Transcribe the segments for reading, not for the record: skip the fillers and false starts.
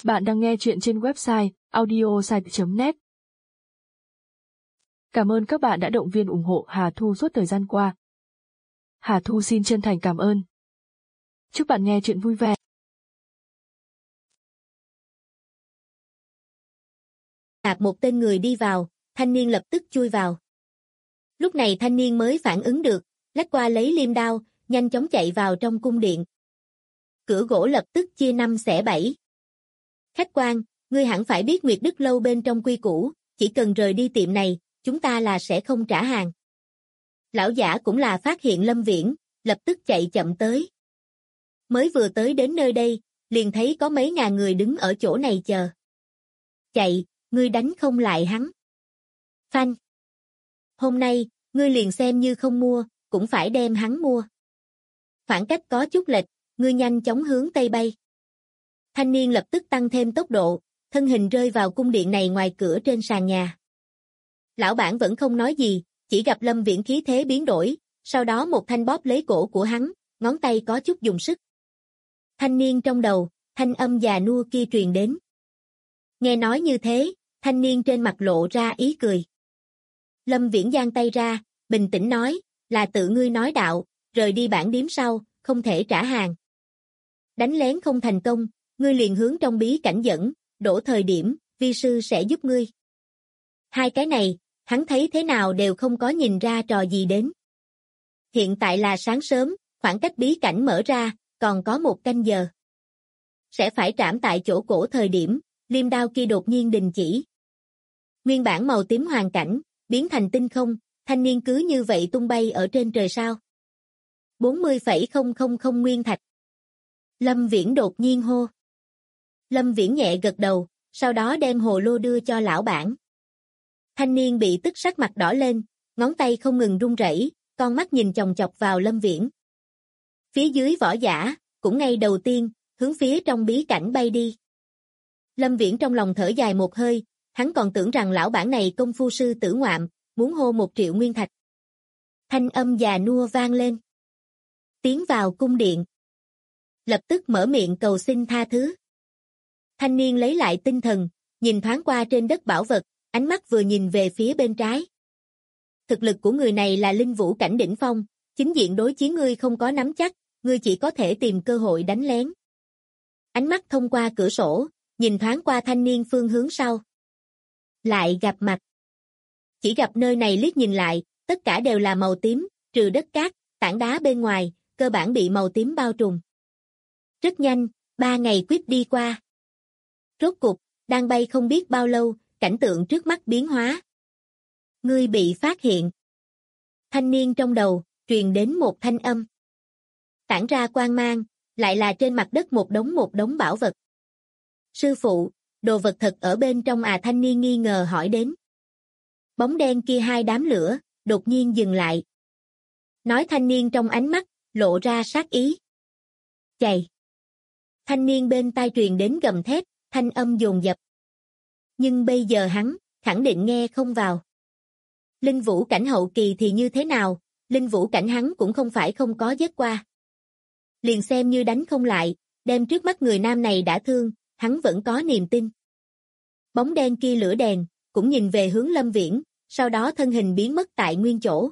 Bạn đang nghe chuyện trên website audiosite.net. Cảm ơn các bạn đã động viên ủng hộ Hà Thu suốt thời gian qua. Hà Thu xin chân thành cảm ơn. Chúc bạn nghe chuyện vui vẻ. Một tên người đi vào, thanh niên lập tức chui vào. Lúc này thanh niên mới phản ứng được, lách qua lấy liêm đao, nhanh chóng chạy vào trong cung điện. Cửa gỗ lập tức chia 5 xẻ 7. Khách quan, ngươi hẳn phải biết Nguyệt Đức lâu bên trong quy củ, chỉ cần rời đi tiệm này, chúng ta là sẽ không trả hàng. Lão giả cũng là phát hiện Lâm Viễn, lập tức chạy chậm tới. Mới vừa tới đến nơi đây, liền thấy có mấy ngàn người đứng ở chỗ này chờ. Chạy, ngươi đánh không lại hắn. Phanh. Hôm nay, ngươi liền xem như không mua, cũng phải đem hắn mua. Khoảng cách có chút lệch, ngươi nhanh chóng hướng tây bay. Thanh niên lập tức tăng thêm tốc độ, thân hình rơi vào cung điện này ngoài cửa trên sàn nhà. Lão bản vẫn không nói gì, chỉ gặp Lâm Viễn khí thế biến đổi, sau đó một thanh bóp lấy cổ của hắn, ngón tay có chút dùng sức. Thanh niên trong đầu, thanh âm già nua kia truyền đến. Nghe nói như thế, thanh niên trên mặt lộ ra ý cười. Lâm Viễn giang tay ra, bình tĩnh nói, là tự ngươi nói đạo, rời đi bản điếm sau, không thể trả hàng. Đánh lén không thành công, ngươi liền hướng trong bí cảnh dẫn, đổ thời điểm, vi sư sẽ giúp ngươi. Hai cái này, hắn thấy thế nào đều không có nhìn ra trò gì đến. Hiện tại là sáng sớm, khoảng cách bí cảnh mở ra, còn có 1 canh giờ. Sẽ phải trảm tại chỗ cổ thời điểm, liêm đao kia đột nhiên đình chỉ. Nguyên bản màu tím hoàn cảnh, biến thành tinh không, thanh niên cứ như vậy tung bay ở trên trời sao. 40,000 nguyên thạch. Lâm Viễn đột nhiên hô. Lâm Viễn nhẹ gật đầu, sau đó đem hồ lô đưa cho lão bản. Thanh niên bị tức sắc mặt đỏ lên, ngón tay không ngừng run rẩy, con mắt nhìn chòng chọc vào Lâm Viễn. Phía dưới võ giả, cũng ngay đầu tiên, hướng phía trong bí cảnh bay đi. Lâm Viễn trong lòng thở dài một hơi, hắn còn tưởng rằng lão bản này công phu sư tử ngoạm, muốn hô 1 triệu nguyên thạch. Thanh âm già nua vang lên. Tiến vào cung điện. Lập tức mở miệng cầu xin tha thứ. Thanh niên lấy lại tinh thần, nhìn thoáng qua trên đất bảo vật, ánh mắt vừa nhìn về phía bên trái. Thực lực của người này là linh vũ cảnh đỉnh phong, chính diện đối chiến ngươi không có nắm chắc, ngươi chỉ có thể tìm cơ hội đánh lén. Ánh mắt thông qua cửa sổ, nhìn thoáng qua thanh niên phương hướng sau. Lại gặp mặt. Chỉ gặp nơi này liếc nhìn lại, tất cả đều là màu tím, trừ đất cát, tảng đá bên ngoài, cơ bản bị màu tím bao trùm. Rất nhanh, 3 ngày quyết đi qua. Rốt cục, đang bay không biết bao lâu, cảnh tượng trước mắt biến hóa. Ngươi bị phát hiện. Thanh niên trong đầu, truyền đến một thanh âm. Tản ra quang mang, lại là trên mặt đất một đống bảo vật. Sư phụ, đồ vật thật ở bên trong à, thanh niên nghi ngờ hỏi đến. Bóng đen kia 2 đám lửa, đột nhiên dừng lại. Nói thanh niên trong ánh mắt, lộ ra sát ý. Chạy. Thanh niên bên tai truyền đến gầm thét, thanh âm dồn dập. Nhưng bây giờ hắn, khẳng định nghe không vào. Linh vũ cảnh hậu kỳ thì như thế nào, linh vũ cảnh hắn cũng không phải không có giết qua. Liền xem như đánh không lại, đem trước mắt người nam này đã thương, hắn vẫn có niềm tin. Bóng đen kia lửa đèn, cũng nhìn về hướng Lâm Viễn, sau đó thân hình biến mất tại nguyên chỗ.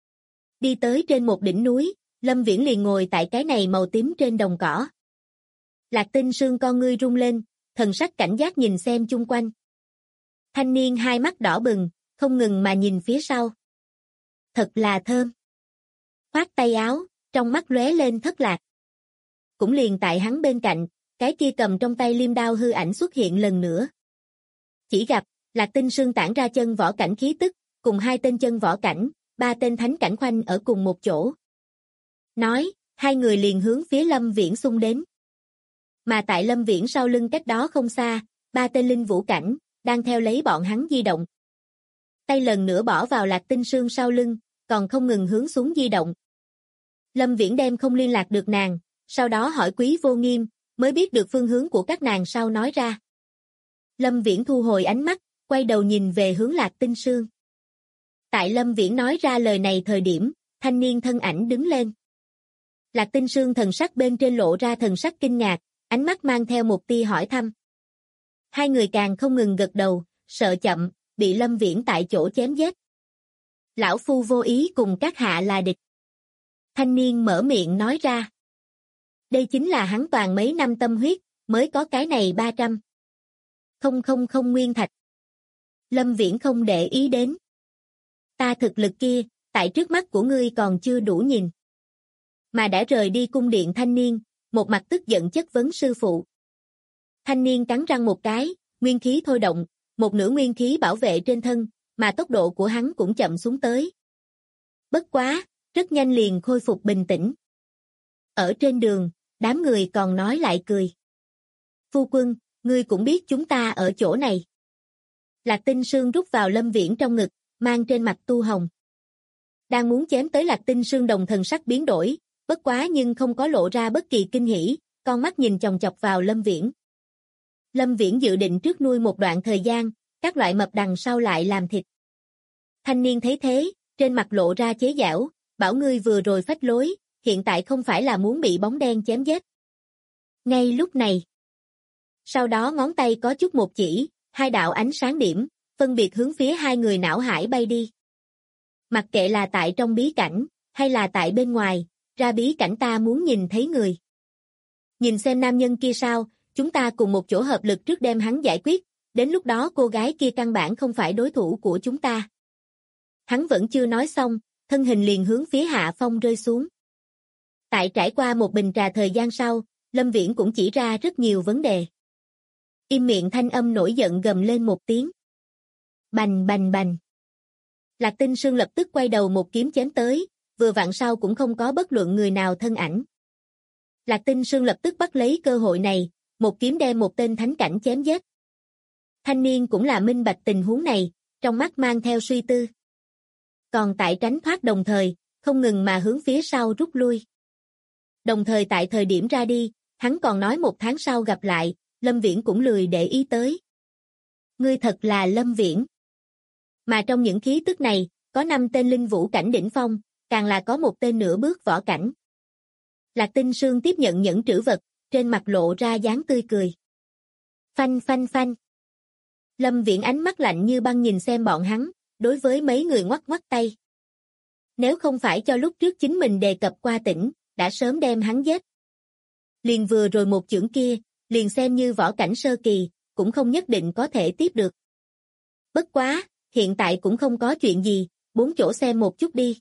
Đi tới trên một đỉnh núi, Lâm Viễn liền ngồi tại cái này màu tím trên đồng cỏ. Lạc Tinh Sương con ngươi rung lên, thần sắc cảnh giác nhìn xem chung quanh. Thanh niên 2 mắt đỏ bừng, không ngừng mà nhìn phía sau. Thật là thơm. Khoát tay áo, trong mắt lóe lên thất lạc. Cũng liền tại hắn bên cạnh, cái kia cầm trong tay liêm đao hư ảnh xuất hiện lần nữa. Chỉ gặp, Lạc Tinh Sương tản ra chân võ cảnh khí tức, cùng 2 tên chân võ cảnh, 3 tên thánh cảnh khoanh ở cùng một chỗ. Nói, 2 người liền hướng phía Lâm Viễn xung đến. Mà tại Lâm Viễn sau lưng cách đó không xa, 3 tên linh vũ cảnh, đang theo lấy bọn hắn di động. Tay lần nữa bỏ vào Lạc Tinh Sương sau lưng, còn không ngừng hướng xuống di động. Lâm Viễn đem không liên lạc được nàng, sau đó hỏi Quý Vô Nghiêm, mới biết được phương hướng của các nàng sau nói ra. Lâm Viễn thu hồi ánh mắt, quay đầu nhìn về hướng Lạc Tinh Sương. Tại Lâm Viễn nói ra lời này thời điểm, thanh niên thân ảnh đứng lên. Lạc Tinh Sương thần sắc bên trên lộ ra thần sắc kinh ngạc, ánh mắt mang theo một tia hỏi thăm. Hai người càng không ngừng gật đầu, sợ chậm, bị Lâm Viễn tại chỗ chém giết. Lão phu vô ý cùng các hạ là địch. Thanh niên mở miệng nói ra. Đây chính là hắn toàn mấy năm tâm huyết, mới có cái này 300. Không nguyên thạch. Lâm Viễn không để ý đến. Ta thực lực kia, tại trước mắt của ngươi còn chưa đủ nhìn. Mà đã rời đi cung điện thanh niên, một mặt tức giận chất vấn sư phụ. Thanh niên cắn răng một cái, nguyên khí thôi động, một nửa nguyên khí bảo vệ trên thân, mà tốc độ của hắn cũng chậm xuống tới. Bất quá, rất nhanh liền khôi phục bình tĩnh. Ở trên đường, đám người còn nói lại cười. Phu quân, ngươi cũng biết chúng ta ở chỗ này. Lạc Tinh Sương rút vào Lâm Viễn trong ngực, mang trên mặt tu hồng. Đang muốn chém tới Lạc Tinh Sương đồng thần sắc biến đổi, bất quá nhưng không có lộ ra bất kỳ kinh hỉ, con mắt nhìn chòng chọc vào Lâm Viễn. Lâm Viễn dự định trước nuôi một đoạn thời gian, các loại mập đằng sau lại làm thịt. Thanh niên thấy thế, trên mặt lộ ra chế giễu, bảo ngươi vừa rồi phách lối, hiện tại không phải là muốn bị bóng đen chém giết. Ngay lúc này, sau đó ngón tay có chút một chỉ, hai đạo ánh sáng điểm, phân biệt hướng phía hai người não hải bay đi. Mặc kệ là tại trong bí cảnh, hay là tại bên ngoài, ra bí cảnh ta muốn nhìn thấy người. Nhìn xem nam nhân kia sao, chúng ta cùng một chỗ hợp lực trước đem hắn giải quyết, đến lúc đó cô gái kia căn bản không phải đối thủ của chúng ta. Hắn vẫn chưa nói xong, thân hình liền hướng phía hạ phong rơi xuống. Tại trải qua một bình trà thời gian sau, Lâm Viễn cũng chỉ ra rất nhiều vấn đề. Im miệng thanh âm nổi giận gầm lên một tiếng. Bành bành bành. Lạc Tinh Sương lập tức quay đầu một kiếm chém tới, vừa vặn sau cũng không có bất luận người nào thân ảnh. Lạc Tinh Sương lập tức bắt lấy cơ hội này, một kiếm đem một tên thánh cảnh chém giết. Thanh niên cũng là minh bạch tình huống này, trong mắt mang theo suy tư. Còn tại tránh thoát đồng thời, không ngừng mà hướng phía sau rút lui. Đồng thời tại thời điểm ra đi, hắn còn nói 1 tháng sau gặp lại, Lâm Viễn cũng lười để ý tới. Ngươi thật là Lâm Viễn. Mà trong những khí tức này, có 5 tên linh vũ cảnh đỉnh phong, càng là có 1 tên nửa bước võ cảnh. Lạc Tinh Sương tiếp nhận nhẫn trữ vật, trên mặt lộ ra dáng tươi cười. Phanh phanh phanh. Lâm Viễn ánh mắt lạnh như băng nhìn xem bọn hắn, đối với mấy người ngoắc ngoắc tay. Nếu không phải cho lúc trước chính mình đề cập qua tỉnh, đã sớm đem hắn giết. Liền vừa rồi một chưởng kia, liền xem như võ cảnh sơ kỳ, cũng không nhất định có thể tiếp được. Bất quá, hiện tại cũng không có chuyện gì, 4 chỗ xem một chút đi.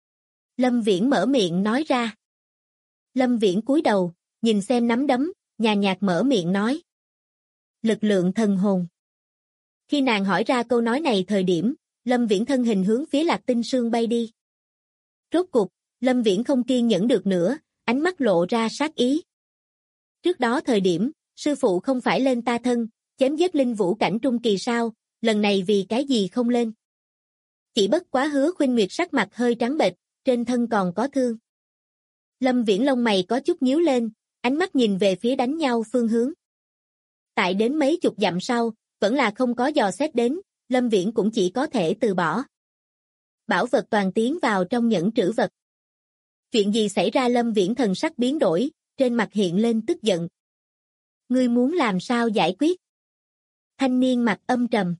Lâm Viễn mở miệng nói ra. Lâm Viễn cúi đầu, nhìn xem nắm đấm, nhàn nhạt mở miệng nói. Lực lượng thần hồn. Khi nàng hỏi ra câu nói này thời điểm, Lâm Viễn thân hình hướng phía Lạc Tinh Sương bay đi. Rốt cục, Lâm Viễn không kiên nhẫn được nữa, ánh mắt lộ ra sát ý. Trước đó thời điểm, sư phụ không phải lên ta thân, chém giết linh vũ cảnh trung kỳ sao, lần này vì cái gì không lên. Chỉ bất quá Hứa Khuynh Nguyệt sắc mặt hơi trắng bệch, trên thân còn có thương. Lâm Viễn lông mày có chút nhíu lên, ánh mắt nhìn về phía đánh nhau phương hướng. Tại đến mấy chục dặm sau, vẫn là không có dò xét đến, Lâm Viễn cũng chỉ có thể từ bỏ. Bảo vật toàn tiến vào trong nhẫn trữ vật. Chuyện gì xảy ra? Lâm Viễn thần sắc biến đổi, trên mặt hiện lên tức giận. Ngươi muốn làm sao giải quyết? Thanh niên mặt âm trầm.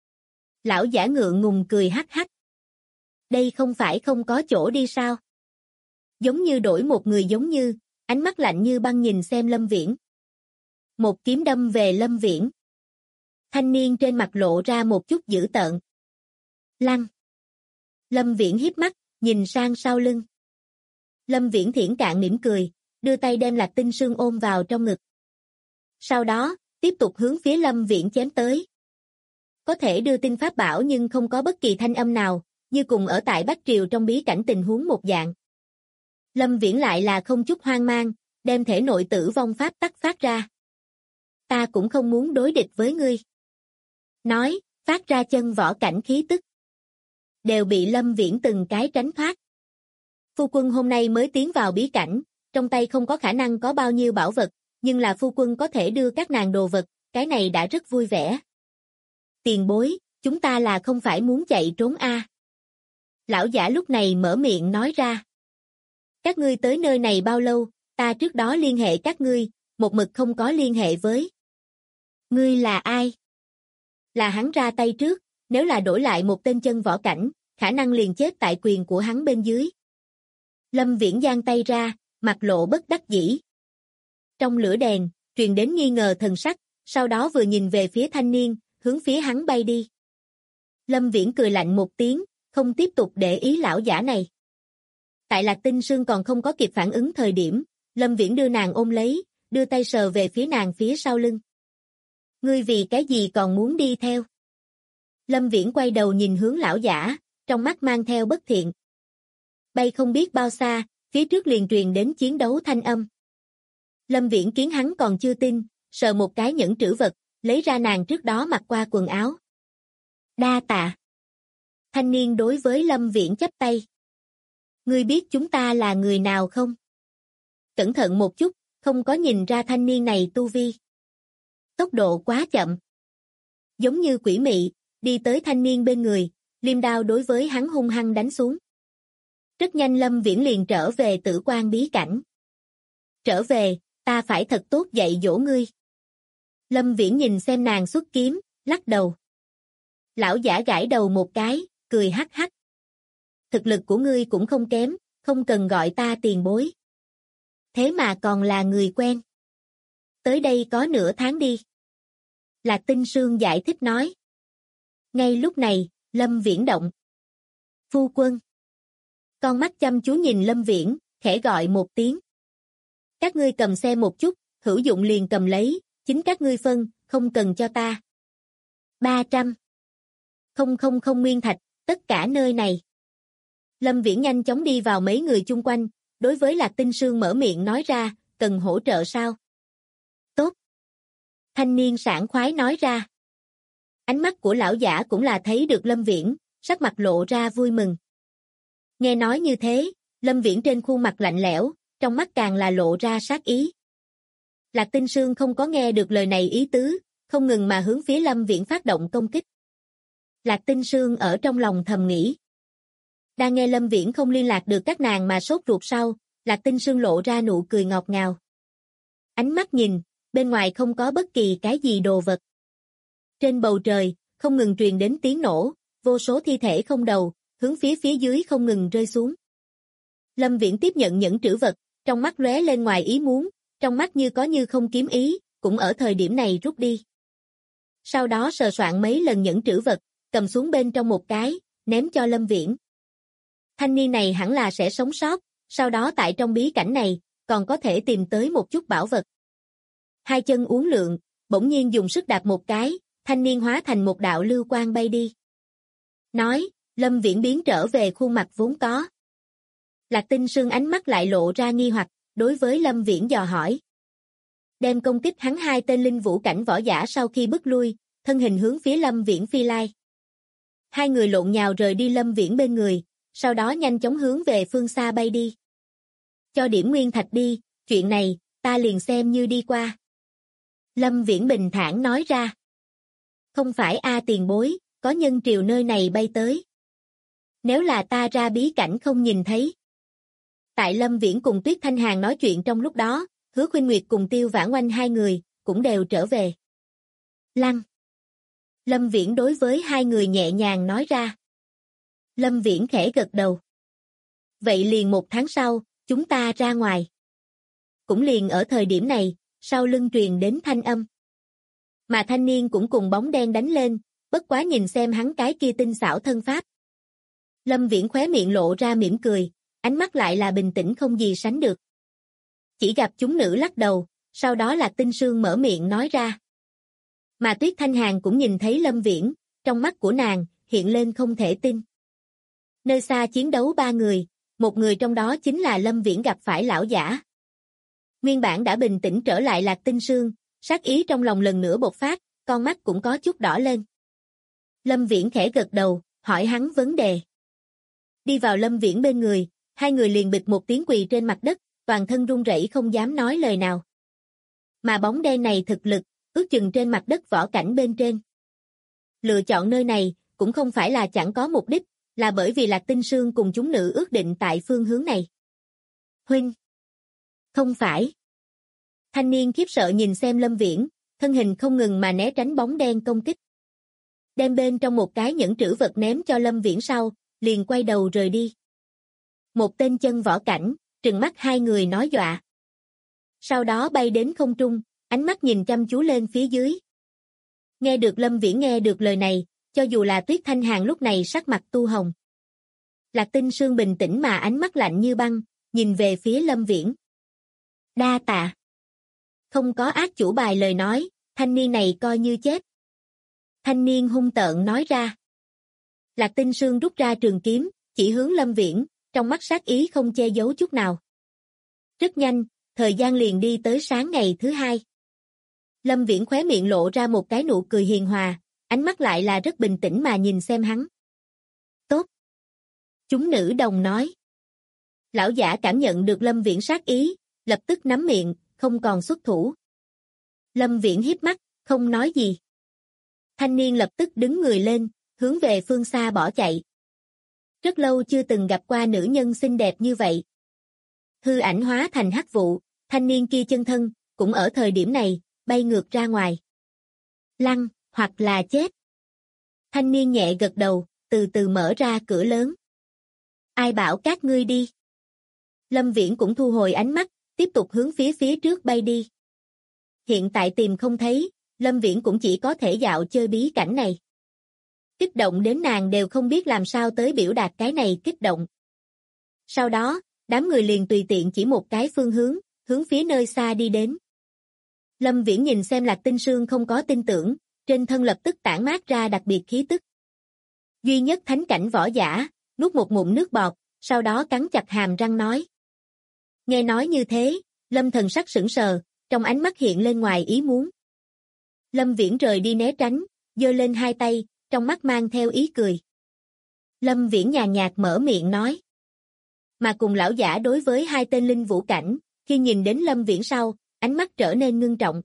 Lão giả ngượng ngùng cười hắc hắc. Đây không phải không có chỗ đi sao? Giống như đổi một người giống như, ánh mắt lạnh như băng nhìn xem Lâm Viễn. Một kiếm đâm về Lâm Viễn. Thanh niên trên mặt lộ ra một chút dữ tợn. Lăng. Lâm Viễn híp mắt, nhìn sang sau lưng. Lâm Viễn thiển cạn mỉm cười, đưa tay đem Lạc Tinh Sương ôm vào trong ngực. Sau đó, tiếp tục hướng phía Lâm Viễn chém tới. Có thể đưa tin pháp bảo nhưng không có bất kỳ thanh âm nào, như cùng ở tại Bách Triều trong bí cảnh tình huống một dạng. Lâm Viễn lại là không chút hoang mang, đem thể nội tử vong pháp tắc phát ra. Ta cũng không muốn đối địch với ngươi. Nói, phát ra chân võ cảnh khí tức. Đều bị Lâm Viễn từng cái tránh thoát. Phu quân hôm nay mới tiến vào bí cảnh, trong tay không có khả năng có bao nhiêu bảo vật, nhưng là phu quân có thể đưa các nàng đồ vật, cái này đã rất vui vẻ. Tiền bối, chúng ta là không phải muốn chạy trốn a? Lão giả lúc này mở miệng nói ra. Các ngươi tới nơi này bao lâu, ta trước đó liên hệ các ngươi, một mực không có liên hệ với. Ngươi là ai? Là hắn ra tay trước, nếu là đổi lại một tên chân võ cảnh, khả năng liền chết tại quyền của hắn bên dưới. Lâm Viễn giang tay ra, mặt lộ bất đắc dĩ. Trong lửa đèn, truyền đến nghi ngờ thần sắc, sau đó vừa nhìn về phía thanh niên, hướng phía hắn bay đi. Lâm Viễn cười lạnh một tiếng, không tiếp tục để ý lão giả này. Tại Lạc Tinh Sương còn không có kịp phản ứng thời điểm, Lâm Viễn đưa nàng ôm lấy, đưa tay sờ về phía nàng phía sau lưng. Ngươi vì cái gì còn muốn đi theo? Lâm Viễn quay đầu nhìn hướng lão giả, trong mắt mang theo bất thiện. Bay không biết bao xa, phía trước liền truyền đến chiến đấu thanh âm. Lâm Viễn kiến hắn còn chưa tin, sờ một cái nhẫn trữ vật, lấy ra nàng trước đó mặc qua quần áo. Đa tạ. Thanh niên đối với Lâm Viễn chắp tay. Ngươi biết chúng ta là người nào không? Cẩn thận một chút, không có nhìn ra thanh niên này tu vi. Tốc độ quá chậm. Giống như quỷ mị, đi tới thanh niên bên người, liêm đao đối với hắn hung hăng đánh xuống. Rất nhanh Lâm Viễn liền trở về Tử Quan bí cảnh. Trở về, ta phải thật tốt dạy dỗ ngươi. Lâm Viễn nhìn xem nàng xuất kiếm, lắc đầu. Lão giả gãi đầu một cái, cười hắc hắc. Thực lực của ngươi cũng không kém, không cần gọi ta tiền bối. Thế mà còn là người quen. Tới đây có nửa tháng đi. Lạc Tinh Sương giải thích nói. Ngay lúc này, Lâm Viễn động. Phu quân. Con mắt chăm chú nhìn Lâm Viễn, khẽ gọi một tiếng. Các ngươi cầm xe một chút, hữu dụng liền cầm lấy, chính các ngươi phân, không cần cho ta. 300. Không nguyên thạch, tất cả nơi này. Lâm Viễn nhanh chóng đi vào mấy người chung quanh, đối với Lạc Tinh Sương mở miệng nói ra, cần hỗ trợ sao? Tốt. Thanh niên sảng khoái nói ra. Ánh mắt của lão giả cũng là thấy được Lâm Viễn, sắc mặt lộ ra vui mừng. Nghe nói như thế, Lâm Viễn trên khuôn mặt lạnh lẽo, trong mắt càng là lộ ra sát ý. Lạc Tinh Sương không có nghe được lời này ý tứ, không ngừng mà hướng phía Lâm Viễn phát động công kích. Lạc Tinh Sương ở trong lòng thầm nghĩ. Đang nghe Lâm Viễn không liên lạc được các nàng mà sốt ruột sau, Lạc Tinh Sương lộ ra nụ cười ngọt ngào. Ánh mắt nhìn, bên ngoài không có bất kỳ cái gì đồ vật. Trên bầu trời, không ngừng truyền đến tiếng nổ, vô số thi thể không đầu, hướng phía dưới không ngừng rơi xuống. Lâm Viễn tiếp nhận những trữ vật, trong mắt lóe lên ngoài ý muốn, trong mắt như có như không kiếm ý, cũng ở thời điểm này rút đi. Sau đó sờ soạn mấy lần những trữ vật, cầm xuống bên trong một cái, ném cho Lâm Viễn. Thanh niên này hẳn là sẽ sống sót, sau đó tại trong bí cảnh này, còn có thể tìm tới một chút bảo vật. Hai chân uốn lượn, bỗng nhiên dùng sức đạp một cái, thanh niên hóa thành một đạo lưu quang bay đi. Nói, Lâm Viễn biến trở về khuôn mặt vốn có. Lạc Tinh Sương ánh mắt lại lộ ra nghi hoặc, đối với Lâm Viễn dò hỏi. Đem công kích hắn hai tên linh vũ cảnh võ giả sau khi bước lui, thân hình hướng phía Lâm Viễn phi lai. Hai người lộn nhào rời đi Lâm Viễn bên người, sau đó nhanh chóng hướng về phương xa bay đi. Cho điểm nguyên thạch đi, chuyện này, ta liền xem như đi qua. Lâm Viễn bình thản nói ra. Không phải tiền bối, có nhân triều nơi này bay tới. Nếu là ta ra bí cảnh không nhìn thấy. Tại Lâm Viễn cùng Tuyết Thanh Hàn nói chuyện trong lúc đó, Hứa Khuynh Nguyệt cùng Tiêu Vãn Oanh hai người, cũng đều trở về. Lăng. Lâm Viễn đối với hai người nhẹ nhàng nói ra. Lâm Viễn khẽ gật đầu. Vậy liền 1 tháng sau, chúng ta ra ngoài. Cũng liền ở thời điểm này, sau lưng truyền đến thanh âm. Mà thanh niên cũng cùng bóng đen đánh lên, bất quá nhìn xem hắn cái kia tinh xảo thân pháp. Lâm Viễn khóe miệng lộ ra mỉm cười, ánh mắt lại là bình tĩnh không gì sánh được. Chỉ gặp chúng nữ lắc đầu, sau đó Lạc Tinh Sương mở miệng nói ra. Mà Tuyết Thanh Hàn cũng nhìn thấy Lâm Viễn, trong mắt của nàng, hiện lên không thể tin. Nơi xa chiến đấu 3 người, một người trong đó chính là Lâm Viễn gặp phải lão giả. Nguyên bản đã bình tĩnh trở lại Lạc Tinh Sương, sát ý trong lòng lần nữa bộc phát, con mắt cũng có chút đỏ lên. Lâm Viễn khẽ gật đầu, hỏi hắn vấn đề. Đi vào Lâm Viễn bên người, hai người liền bịch một tiếng quỳ trên mặt đất, toàn thân run rẩy không dám nói lời nào. Mà bóng đen này thực lực, ước chừng trên mặt đất võ cảnh bên trên. Lựa chọn nơi này, cũng không phải là chẳng có mục đích, là bởi vì Lạc Tinh Sương cùng chúng nữ ước định tại phương hướng này. Huynh! Không phải! Thanh niên khiếp sợ nhìn xem Lâm Viễn, thân hình không ngừng mà né tránh bóng đen công kích. Đem bên trong một cái nhẫn trữ vật ném cho Lâm Viễn sau, liền quay đầu rời đi. Một tên chân võ cảnh, trừng mắt hai người nói dọa. Sau đó bay đến không trung, ánh mắt nhìn chăm chú lên phía dưới. Nghe được Lâm Viễn nghe được lời này, cho dù là Tuyết Thanh Hàn lúc này sắc mặt tu hồng. Lạc Tinh Sương bình tĩnh mà ánh mắt lạnh như băng, nhìn về phía Lâm Viễn. Đa tạ. Không có ác chủ bài lời nói, thanh niên này coi như chết. Thanh niên hung tợn nói ra. Lạc Tinh Sương rút ra trường kiếm, chỉ hướng Lâm Viễn, trong mắt sát ý không che giấu chút nào. Rất nhanh, thời gian liền đi tới sáng ngày thứ hai. Lâm Viễn khóe miệng lộ ra một cái nụ cười hiền hòa, ánh mắt lại là rất bình tĩnh mà nhìn xem hắn. Tốt. Chúng nữ đồng nói. Lão giả cảm nhận được Lâm Viễn sát ý, lập tức nắm miệng, không còn xuất thủ. Lâm Viễn híp mắt, không nói gì. Thanh niên lập tức đứng người lên, hướng về phương xa bỏ chạy. Rất lâu chưa từng gặp qua nữ nhân xinh đẹp như vậy. Hư ảnh hóa thành hắc vụ, thanh niên kia chân thân, cũng ở thời điểm này, bay ngược ra ngoài. Lăn, hoặc là chết. Thanh niên nhẹ gật đầu, từ từ mở ra cửa lớn. Ai bảo các ngươi đi? Lâm Viễn cũng thu hồi ánh mắt, tiếp tục hướng phía trước bay đi. Hiện tại tìm không thấy, Lâm Viễn cũng chỉ có thể dạo chơi bí cảnh này. Kích động đến nàng đều không biết làm sao tới biểu đạt cái này kích động. Sau đó, đám người liền tùy tiện chỉ một cái phương hướng, hướng phía nơi xa đi đến. Lâm Viễn nhìn xem Lạc Tinh Sương không có tin tưởng, trên thân lập tức tản mát ra đặc biệt khí tức. Duy nhất thánh cảnh võ giả, nuốt một ngụm nước bọt, sau đó cắn chặt hàm răng nói. Nghe nói như thế, Lâm thần sắc sững sờ, trong ánh mắt hiện lên ngoài ý muốn. Lâm Viễn rời đi né tránh, giơ lên hai tay, trong mắt mang theo ý cười. Lâm Viễn nhàn nhạt mở miệng nói. Mà cùng lão giả đối với hai tên linh vũ cảnh, khi nhìn đến Lâm Viễn sau, ánh mắt trở nên ngưng trọng.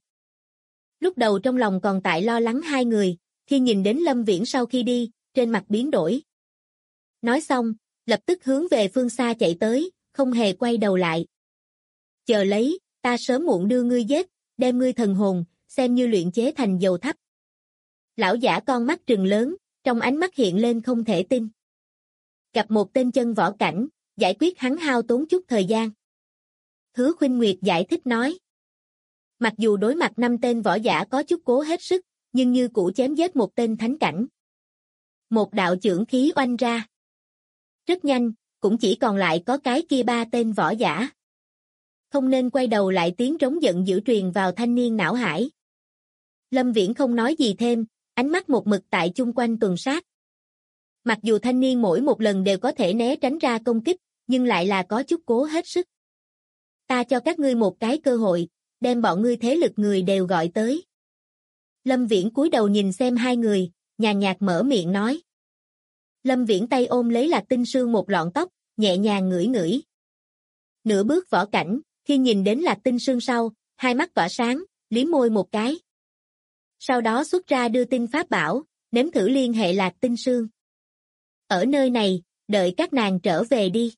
Lúc đầu trong lòng còn tại lo lắng hai người, khi nhìn đến Lâm Viễn sau khi đi, trên mặt biến đổi. Nói xong, lập tức hướng về phương xa chạy tới, không hề quay đầu lại. Chờ lấy, ta sớm muộn đưa ngươi giết, đem ngươi thần hồn, xem như luyện chế thành dầu thắp. Lão giả con mắt trừng lớn, trong ánh mắt hiện lên không thể tin. Gặp một tên chân võ cảnh, giải quyết hắn hao tốn chút thời gian. Hứa Khuynh Nguyệt giải thích nói. Mặc dù đối mặt 5 tên võ giả có chút cố hết sức, nhưng như cũ chém giết một tên thánh cảnh. Một đạo chưởng khí oanh ra. Rất nhanh, cũng chỉ còn lại có cái kia 3 tên võ giả. Không nên quay đầu lại tiếng rống giận dữ truyền vào thanh niên não hải. Lâm Viễn không nói gì thêm, ánh mắt một mực tại chung quanh tuần sát. Mặc dù thanh niên mỗi một lần đều có thể né tránh ra công kích, nhưng lại là có chút cố hết sức. Ta cho các ngươi một cái cơ hội, đem bọn ngươi thế lực người đều gọi tới. Lâm Viễn cúi đầu nhìn xem hai người, nhàn nhạt mở miệng nói. Lâm Viễn tay ôm lấy Lạc Tinh Sương một lọn tóc, nhẹ nhàng ngửi ngửi. Nửa bước võ cảnh, khi nhìn đến Lạc Tinh Sương sau, hai mắt tỏa sáng, liếm môi một cái. Sau đó xuất ra đưa tin pháp bảo, nếm thử liên hệ Lạc Tinh Sương. Ở nơi này, đợi các nàng trở về đi.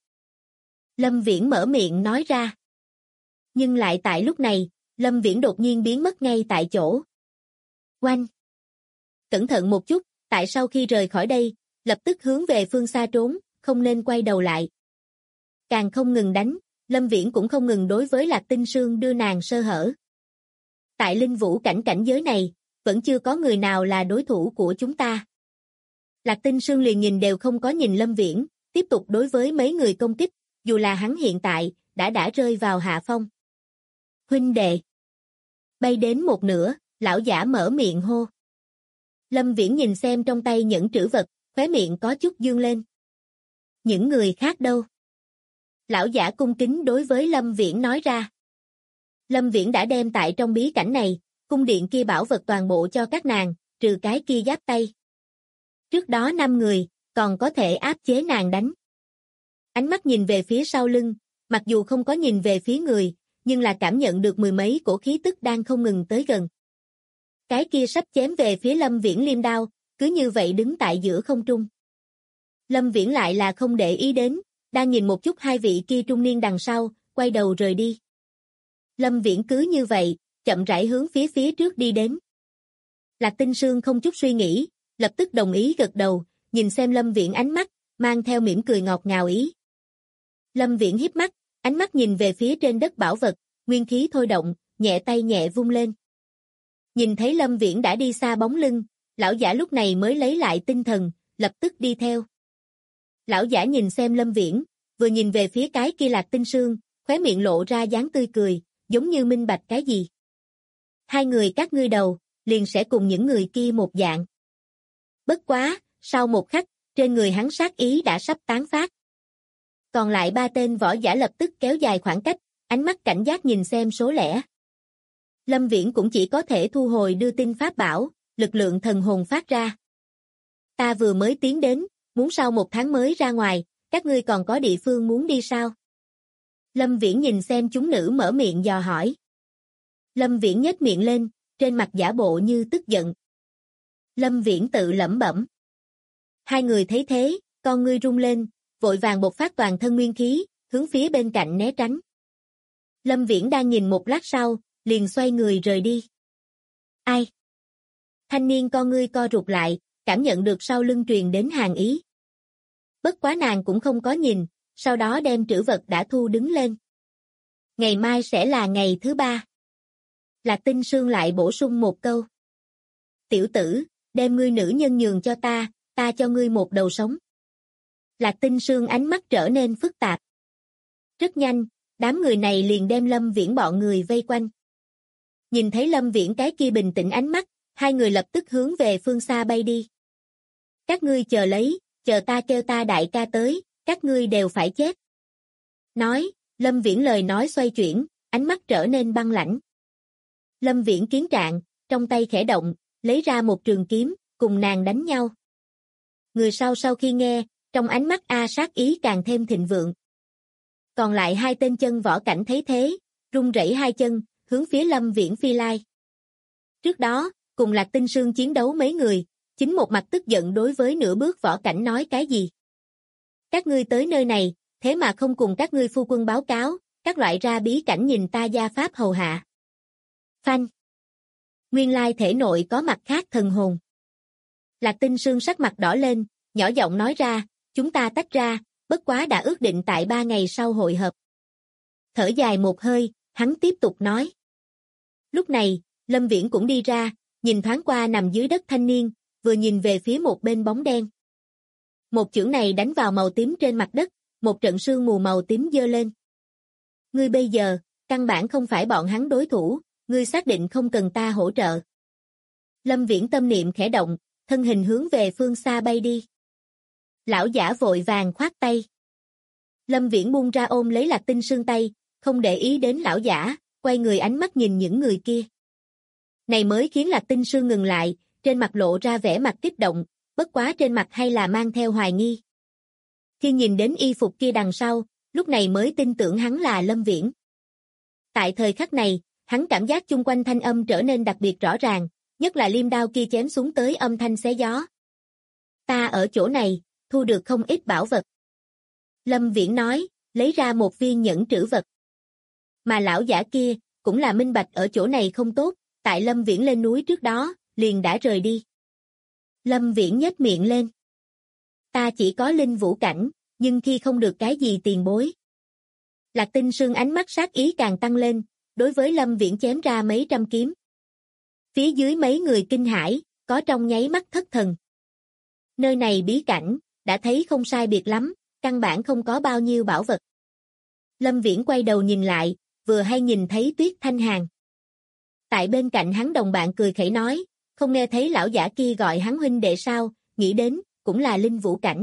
Lâm Viễn mở miệng nói ra. Nhưng lại tại lúc này, Lâm Viễn đột nhiên biến mất ngay tại chỗ. Oanh! Cẩn thận một chút, tại sau khi rời khỏi đây, lập tức hướng về phương xa trốn, không nên quay đầu lại. Càng không ngừng đánh, Lâm Viễn cũng không ngừng đối với Lạc Tinh Sương đưa nàng sơ hở. Tại linh vũ cảnh giới này, vẫn chưa có người nào là đối thủ của chúng ta. Lạc Tinh Sương liền nhìn đều không có nhìn Lâm Viễn, tiếp tục đối với mấy người công kích, dù là hắn hiện tại, đã rơi vào hạ phong. Huynh đệ. Bay đến một nửa, lão giả mở miệng hô. Lâm Viễn nhìn xem trong tay nhẫn trữ vật, khóe miệng có chút dương lên. Những người khác đâu? Lão giả cung kính đối với Lâm Viễn nói ra. Lâm Viễn đã đem tại trong bí cảnh này, cung điện kia bảo vật toàn bộ cho các nàng, trừ cái kia giáp tay. Trước đó 5 người, còn có thể áp chế nàng đánh. Ánh mắt nhìn về phía sau lưng, mặc dù không có nhìn về phía người, nhưng là cảm nhận được mười mấy cổ khí tức đang không ngừng tới gần. Cái kia sắp chém về phía Lâm Viễn liêm đao, cứ như vậy đứng tại giữa không trung. Lâm Viễn lại là không để ý đến, đang nhìn một chút hai vị kia trung niên đằng sau, quay đầu rời đi. Lâm Viễn cứ như vậy, chậm rãi hướng phía trước đi đến. Lạc Tinh Sương không chút suy nghĩ, lập tức đồng ý gật đầu, nhìn xem Lâm Viễn ánh mắt, mang theo mỉm cười ngọt ngào ý. Lâm Viễn híp mắt, ánh mắt nhìn về phía trên đất bảo vật, nguyên khí thôi động, nhẹ tay nhẹ vung lên. Nhìn thấy Lâm Viễn đã đi xa bóng lưng, lão giả lúc này mới lấy lại tinh thần, lập tức đi theo. Lão giả nhìn xem Lâm Viễn, vừa nhìn về phía cái kia Lạc Tinh Sương, khóe miệng lộ ra dáng tươi cười, giống như minh bạch cái gì. Hai người các ngươi đầu, liền sẽ cùng những người kia một dạng. Bất quá, sau một khắc, trên người hắn sát ý đã sắp tán phát. Còn lại ba tên võ giả lập tức kéo dài khoảng cách, ánh mắt cảnh giác nhìn xem số lẻ. Lâm Viễn cũng chỉ có thể thu hồi đưa tin pháp bảo, lực lượng thần hồn phát ra. Ta vừa mới tiến đến, muốn sau 1 tháng mới ra ngoài, các ngươi còn có địa phương muốn đi sao? Lâm Viễn nhìn xem chúng nữ mở miệng dò hỏi. Lâm Viễn nhếch miệng lên, trên mặt giả bộ như tức giận. Lâm Viễn tự lẩm bẩm. Hai người thấy thế, con ngươi rung lên, vội vàng bộc phát toàn thân nguyên khí, hướng phía bên cạnh né tránh. Lâm Viễn đang nhìn một lát sau, liền xoay người rời đi. Ai? Thanh niên con ngươi co rụt lại, cảm nhận được sau lưng truyền đến hàn ý. Bất quá nàng cũng không có nhìn, sau đó đem trữ vật đã thu đứng lên. Ngày mai sẽ là ngày thứ 3. Lạc Tinh Sương lại bổ sung một câu. Tiểu tử, đem ngươi nữ nhân nhường cho ta cho ngươi một đầu sống. Lạc Tinh Sương ánh mắt trở nên phức tạp. Rất nhanh, đám người này liền đem Lâm Viễn bọn người vây quanh. Nhìn thấy Lâm Viễn cái kia bình tĩnh ánh mắt, hai người lập tức hướng về phương xa bay đi. Các ngươi chờ lấy, chờ ta kêu ta đại ca tới, các ngươi đều phải chết. Nói, Lâm Viễn lời nói xoay chuyển, ánh mắt trở nên băng lãnh. Lâm Viễn kiến trạng, trong tay khẽ động, lấy ra một trường kiếm, cùng nàng đánh nhau. Người sau khi nghe, trong ánh mắt sát ý càng thêm thịnh vượng. Còn lại hai tên chân võ cảnh thấy thế, run rẩy hai chân, hướng phía Lâm Viễn phi lai. Trước đó, cùng Lạc Tinh Sương chiến đấu mấy người, chính một mặt tức giận đối với nửa bước võ cảnh nói cái gì. Các ngươi tới nơi này, thế mà không cùng các ngươi phu quân báo cáo, các loại ra bí cảnh nhìn ta gia pháp hầu hạ. Phanh. Nguyên lai thể nội có mặt khác thần hồn. Lạc Tinh Sương sắc mặt đỏ lên, nhỏ giọng nói ra, chúng ta tách ra, bất quá đã ước định tại 3 ngày sau hội hợp. Thở dài một hơi, hắn tiếp tục nói. Lúc này, Lâm Viễn cũng đi ra, nhìn thoáng qua nằm dưới đất thanh niên, vừa nhìn về phía một bên bóng đen. Một chưởng này đánh vào màu tím trên mặt đất, một trận sương mù màu tím dơ lên. Ngươi bây giờ, căn bản không phải bọn hắn đối thủ, ngươi xác định không cần ta hỗ trợ. Lâm Viễn tâm niệm khẽ động, thân hình hướng về phương xa bay đi. Lão giả vội vàng khoát tay. Lâm Viễn buông ra ôm lấy Lạc Tinh Sương tay, không để ý đến lão giả, quay người ánh mắt nhìn những người kia. Này mới khiến Lạc Tinh Sương ngừng lại, trên mặt lộ ra vẻ mặt kích động, bất quá trên mặt hay là mang theo hoài nghi. Khi nhìn đến y phục kia đằng sau, lúc này mới tin tưởng hắn là Lâm Viễn. Tại thời khắc này, hắn cảm giác chung quanh thanh âm trở nên đặc biệt rõ ràng, nhất là liêm đao kia chém xuống tới âm thanh xé gió. Ta ở chỗ này, thu được không ít bảo vật. Lâm Viễn nói, lấy ra một viên nhẫn trữ vật. Mà lão giả kia, cũng là minh bạch ở chỗ này không tốt, tại Lâm Viễn lên núi trước đó, liền đã rời đi. Lâm Viễn nhếch miệng lên. Ta chỉ có linh vũ cảnh, nhưng khi không được cái gì tiền bối. Lạc Tinh Sương ánh mắt sát ý càng tăng lên, đối với Lâm Viễn chém ra mấy trăm kiếm. Phía dưới mấy người kinh hãi, có trong nháy mắt thất thần. Nơi này bí cảnh, đã thấy không sai biệt lắm, căn bản không có bao nhiêu bảo vật. Lâm Viễn quay đầu nhìn lại, vừa hay nhìn thấy Tuyết Thanh Hàn. Tại bên cạnh hắn đồng bạn cười khẩy nói, không nghe thấy lão giả kia gọi hắn huynh đệ sao, nghĩ đến, cũng là linh vũ cảnh.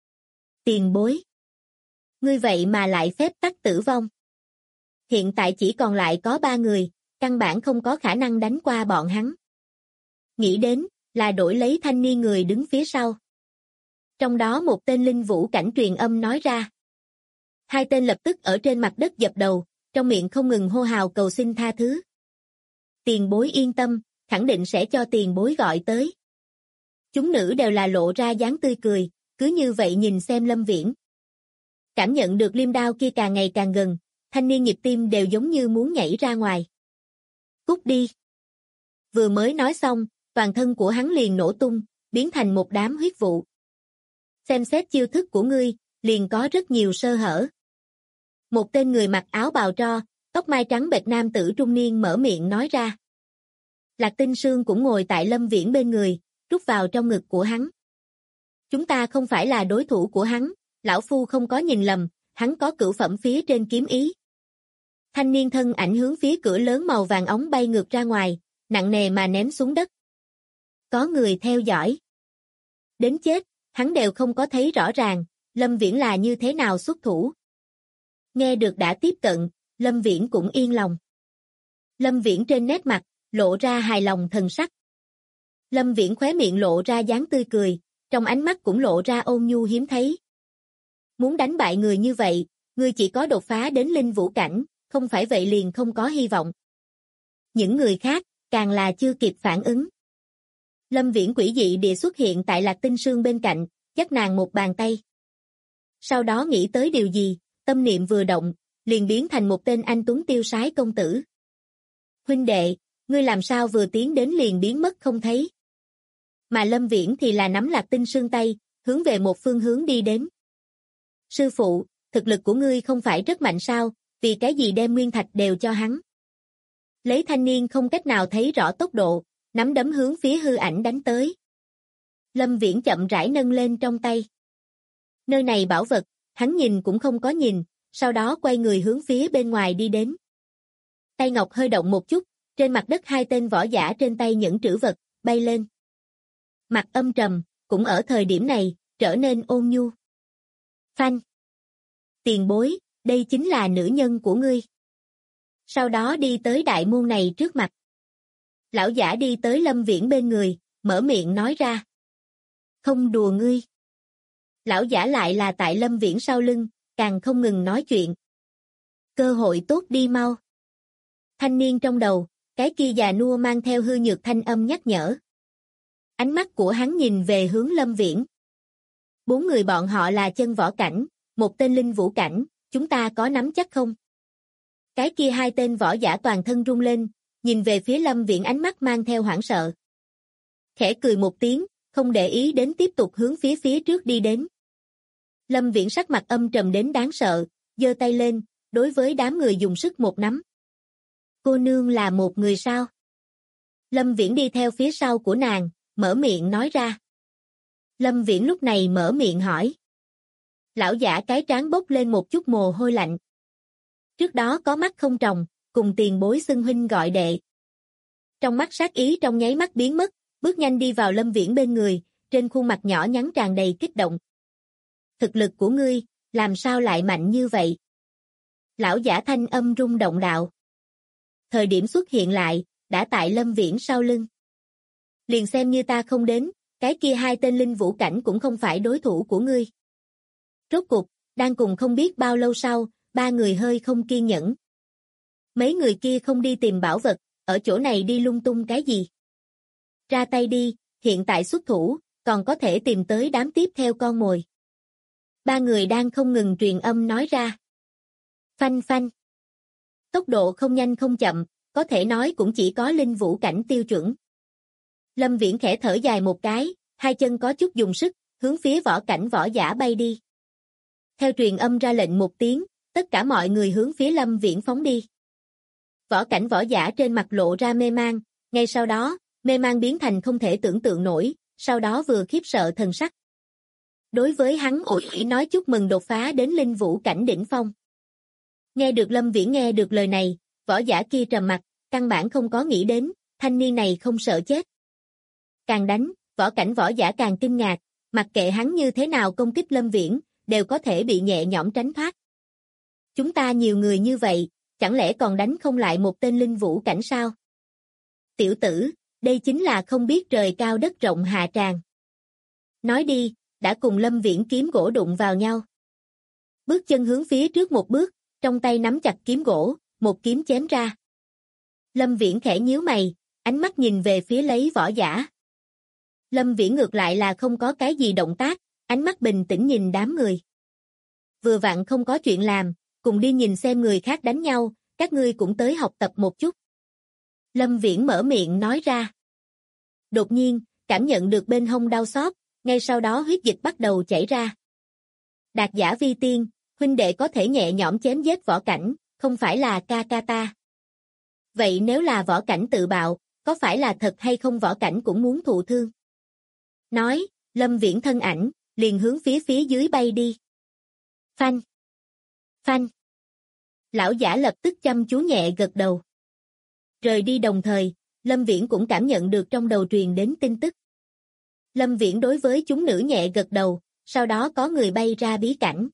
Tiền bối. Ngươi vậy mà lại phép tắc tử vong. Hiện tại chỉ còn lại có 3 người, căn bản không có khả năng đánh qua bọn hắn. Nghĩ đến, là đổi lấy thanh niên người đứng phía sau. Trong đó một tên linh vũ cảnh truyền âm nói ra. Hai tên lập tức ở trên mặt đất dập đầu, trong miệng không ngừng hô hào cầu xin tha thứ. Tiền bối yên tâm, khẳng định sẽ cho tiền bối gọi tới. Chúng nữ đều là lộ ra dáng tươi cười, cứ như vậy nhìn xem Lâm Viễn. Cảm nhận được liêm đao kia càng ngày càng gần, thanh niên nhịp tim đều giống như muốn nhảy ra ngoài. Cút đi. Vừa mới nói xong, toàn thân của hắn liền nổ tung, biến thành một đám huyết vụ. Xem xét chiêu thức của ngươi, liền có rất nhiều sơ hở. Một tên người mặc áo bào tro, tóc mai trắng bệch nam tử trung niên mở miệng nói ra. Lạc Tinh Sương cũng ngồi tại Lâm Viễn bên người, rút vào trong ngực của hắn. Chúng ta không phải là đối thủ của hắn, lão phu không có nhìn lầm, hắn có cửu phẩm phía trên kiếm ý. Thanh niên thân ảnh hướng phía cửa lớn màu vàng óng bay ngược ra ngoài, nặng nề mà ném xuống đất. Có người theo dõi. Đến chết, hắn đều không có thấy rõ ràng, Lâm Viễn là như thế nào xuất thủ. Nghe được đã tiếp cận, Lâm Viễn cũng yên lòng. Lâm Viễn trên nét mặt, lộ ra hài lòng thần sắc. Lâm Viễn khóe miệng lộ ra dáng tươi cười, trong ánh mắt cũng lộ ra ôn nhu hiếm thấy. Muốn đánh bại người như vậy, ngươi chỉ có đột phá đến linh vũ cảnh, không phải vậy liền không có hy vọng. Những người khác, càng là chưa kịp phản ứng. Lâm Viễn quỷ dị địa xuất hiện tại Lạc Tinh Sương bên cạnh, dắt nàng một bàn tay. Sau đó nghĩ tới điều gì, tâm niệm vừa động, liền biến thành một tên anh tuấn tiêu sái công tử. Huynh đệ, ngươi làm sao vừa tiến đến liền biến mất không thấy. Mà Lâm Viễn thì là nắm Lạc Tinh Sương tay, hướng về một phương hướng đi đến. Sư phụ, thực lực của ngươi không phải rất mạnh sao, vì cái gì đem nguyên thạch đều cho hắn. Lấy thanh niên không cách nào thấy rõ tốc độ, nắm đấm hướng phía hư ảnh đánh tới. Lâm Viễn chậm rãi nâng lên trong tay. Nơi này bảo vật, hắn nhìn cũng không có nhìn, sau đó quay người hướng phía bên ngoài đi đến. Tay ngọc hơi động một chút, trên mặt đất hai tên võ giả trên tay những trữ vật, bay lên. Mặt âm trầm, cũng ở thời điểm này, trở nên ôn nhu. Phanh. Tiền bối, đây chính là nữ nhân của ngươi. Sau đó đi tới đại môn này trước mặt. Lão giả đi tới Lâm Viễn bên người, mở miệng nói ra. Không đùa ngươi. Lão giả lại là tại Lâm Viễn sau lưng, càng không ngừng nói chuyện. Cơ hội tốt đi mau. Thanh niên trong đầu, cái kia già nua mang theo hư nhược thanh âm nhắc nhở. Ánh mắt của hắn nhìn về hướng Lâm Viễn. 4 người bọn họ là chân võ cảnh, một tên linh vũ cảnh, chúng ta có nắm chắc không? Cái kia hai tên võ giả toàn thân rung lên, nhìn về phía Lâm Viễn ánh mắt mang theo hoảng sợ. Khẽ cười một tiếng, không để ý đến tiếp tục hướng phía trước đi đến. Lâm Viễn sắc mặt âm trầm đến đáng sợ, giơ tay lên, đối với đám người dùng sức một nắm. Cô nương là một người sao? Lâm Viễn đi theo phía sau của nàng, mở miệng nói ra. Lâm Viễn lúc này mở miệng hỏi. Lão giả cái trán bốc lên một chút mồ hôi lạnh. Trước đó có mắt không tròng, cùng tiền bối xưng huynh gọi đệ. Trong mắt sát ý trong nháy mắt biến mất, bước nhanh đi vào Lâm Viễn bên người, trên khuôn mặt nhỏ nhắn tràn đầy kích động. Thực lực của ngươi, làm sao lại mạnh như vậy? Lão giả thanh âm rung động đạo. Thời điểm xuất hiện lại, đã tại Lâm Viễn sau lưng. Liền xem như ta không đến, cái kia hai tên linh vũ cảnh cũng không phải đối thủ của ngươi. Rốt cục, đang cùng không biết bao lâu sau, 3 người hơi không kiên nhẫn. Mấy người kia không đi tìm bảo vật, ở chỗ này đi lung tung cái gì? Ra tay đi, hiện tại xuất thủ, còn có thể tìm tới đám tiếp theo con mồi. 3 người đang không ngừng truyền âm nói ra. Phanh phanh. Tốc độ không nhanh không chậm, có thể nói cũng chỉ có linh vũ cảnh tiêu chuẩn. Lâm Viễn khẽ thở dài một cái, hai chân có chút dùng sức, hướng phía võ cảnh võ giả bay đi. Theo truyền âm ra lệnh một tiếng, tất cả mọi người hướng phía Lâm Viễn phóng đi. Võ cảnh võ giả trên mặt lộ ra mê mang, ngay sau đó, mê mang biến thành không thể tưởng tượng nổi, sau đó vừa khiếp sợ thần sắc. Đối với hắn ủi nói chúc mừng đột phá đến linh vũ cảnh đỉnh phong. Nghe được Lâm Viễn nghe được lời này, võ giả kia trầm mặt, căn bản không có nghĩ đến, thanh niên này không sợ chết. Càng đánh, võ cảnh võ giả càng kinh ngạc, mặc kệ hắn như thế nào công kích Lâm Viễn, đều có thể bị nhẹ nhõm tránh thoát. Chúng ta nhiều người như vậy, chẳng lẽ còn đánh không lại một tên linh vũ cảnh sao? Tiểu tử, đây chính là không biết trời cao đất rộng hạ tràng. Nói đi, đã cùng Lâm Viễn kiếm gỗ đụng vào nhau. Bước chân hướng phía trước một bước, trong tay nắm chặt kiếm gỗ, một kiếm chém ra. Lâm Viễn khẽ nhíu mày, ánh mắt nhìn về phía lấy võ giả. Lâm Viễn ngược lại là không có cái gì động tác, ánh mắt bình tĩnh nhìn đám người. Vừa vặn không có chuyện làm, cùng đi nhìn xem người khác đánh nhau, các ngươi cũng tới học tập một chút. Lâm Viễn mở miệng nói ra. Đột nhiên, cảm nhận được bên hông đau xót, ngay sau đó huyết dịch bắt đầu chảy ra. Đạt giả vi tiên, huynh đệ có thể nhẹ nhõm chém giết võ cảnh, không phải là ca ca ta. Vậy nếu là võ cảnh tự bạo, có phải là thật hay không võ cảnh cũng muốn thụ thương? Nói, Lâm Viễn thân ảnh, liền hướng phía dưới bay đi. Phanh! Phanh! Lão giả lập tức chăm chú nhẹ gật đầu. Rời đi đồng thời, Lâm Viễn cũng cảm nhận được trong đầu truyền đến tin tức. Lâm Viễn đối với chúng nữ nhẹ gật đầu, sau đó có người bay ra bí cảnh.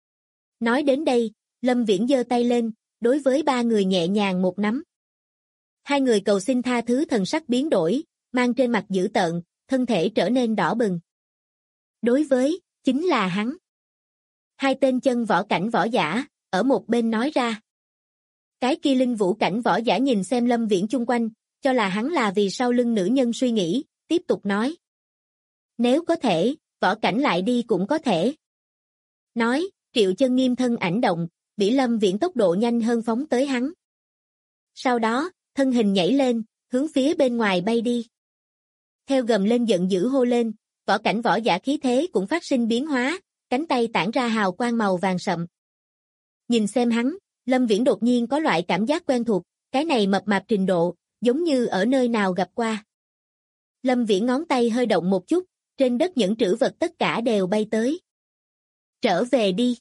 Nói đến đây, Lâm Viễn giơ tay lên, đối với ba người nhẹ nhàng một nắm. Hai người cầu xin tha thứ thần sắc biến đổi, mang trên mặt dữ tợn, thân thể trở nên đỏ bừng. Đối với, chính là hắn. Hai tên chân võ cảnh võ giả, ở một bên nói ra. Cái kia linh vũ cảnh võ giả nhìn xem Lâm Viễn chung quanh, cho là hắn là vì sau lưng nữ nhân suy nghĩ, tiếp tục nói. Nếu có thể, võ cảnh lại đi cũng có thể. Nói, Triệu Chân Nghiêm thân ảnh động, bị Lâm Viễn tốc độ nhanh hơn phóng tới hắn. Sau đó, thân hình nhảy lên, hướng phía bên ngoài bay đi. Theo gầm lên giận dữ hô lên, võ cảnh võ giả khí thế cũng phát sinh biến hóa, cánh tay tản ra hào quang màu vàng sậm. Nhìn xem hắn, Lâm Viễn đột nhiên có loại cảm giác quen thuộc, cái này mập mạp trình độ, giống như ở nơi nào gặp qua. Lâm Viễn ngón tay hơi động một chút, trên đất những trữ vật tất cả đều bay tới. Trở về đi.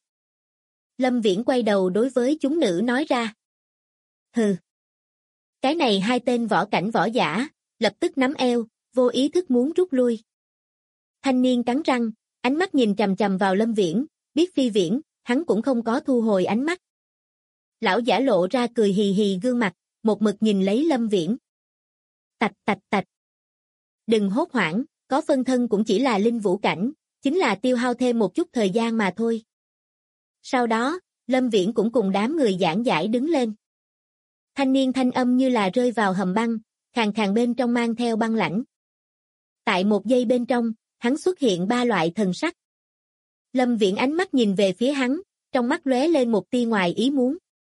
Lâm Viễn quay đầu đối với chúng nữ nói ra. Hừ. Cái này hai tên võ cảnh võ giả, lập tức nắm eo, vô ý thức muốn rút lui. Thanh niên cắn răng, ánh mắt nhìn chằm chằm vào Lâm Viễn, biết phi viễn, hắn cũng không có thu hồi ánh mắt. Lão giả lộ ra cười hì hì gương mặt, một mực nhìn lấy Lâm Viễn. Tạch tạch tạch. Đừng hốt hoảng, có phân thân cũng chỉ là linh vũ cảnh, chính là tiêu hao thêm một chút thời gian mà thôi. Sau đó, Lâm Viễn cũng cùng đám người giảng giải đứng lên. Thanh niên thanh âm như là rơi vào hầm băng, khàn khàn bên trong mang theo băng lãnh. Tại một giây bên trong, hắn xuất hiện ba loại thần sắc. Lâm Viễn ánh mắt nhìn về phía hắn, trong mắt lóe lên một tia ngoài ý muốn.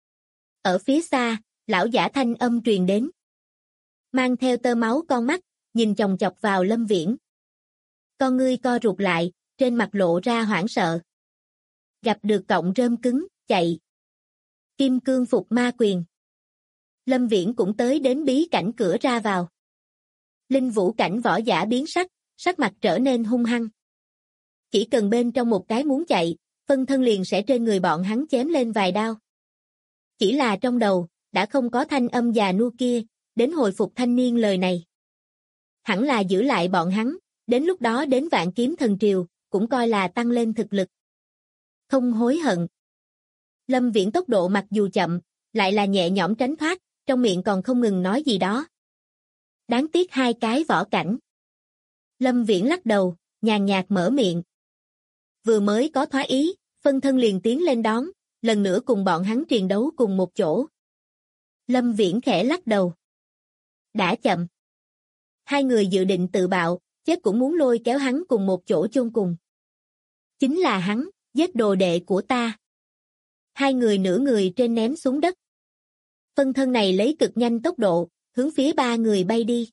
Ở phía xa, lão giả thanh âm truyền đến. Mang theo tơ máu con mắt, nhìn chòng chọc vào Lâm Viễn. Con ngươi co rụt lại, trên mặt lộ ra hoảng sợ. Gặp được cọng rơm cứng, chạy. Kim cương phục ma quyền. Lâm Viễn cũng tới đến bí cảnh cửa ra vào. Linh vũ cảnh võ giả biến sắc, sắc mặt trở nên hung hăng. Chỉ cần bên trong một cái muốn chạy, phân thân liền sẽ trên người bọn hắn chém lên vài đao. Chỉ là trong đầu, đã không có thanh âm già nua kia, đến hồi phục thanh niên lời này. Hẳn là giữ lại bọn hắn, đến lúc đó đến Vạn Kiếm Thần Triều, cũng coi là tăng lên thực lực. Không hối hận. Lâm Viễn tốc độ mặc dù chậm, lại là nhẹ nhõm tránh thoát, trong miệng còn không ngừng nói gì đó. Đáng tiếc hai cái võ cảnh. Lâm Viễn lắc đầu, nhàn nhạt mở miệng. Vừa mới có thoái ý, phân thân liền tiến lên đón, lần nữa cùng bọn hắn triền đấu cùng một chỗ. Lâm Viễn khẽ lắc đầu. Đã chậm. Hai người dự định tự bạo, chết cũng muốn lôi kéo hắn cùng một chỗ chôn cùng. Chính là hắn, giết đồ đệ của ta. Hai người nửa người trên ném xuống đất. Phân thân này lấy cực nhanh tốc độ, hướng phía ba người bay đi.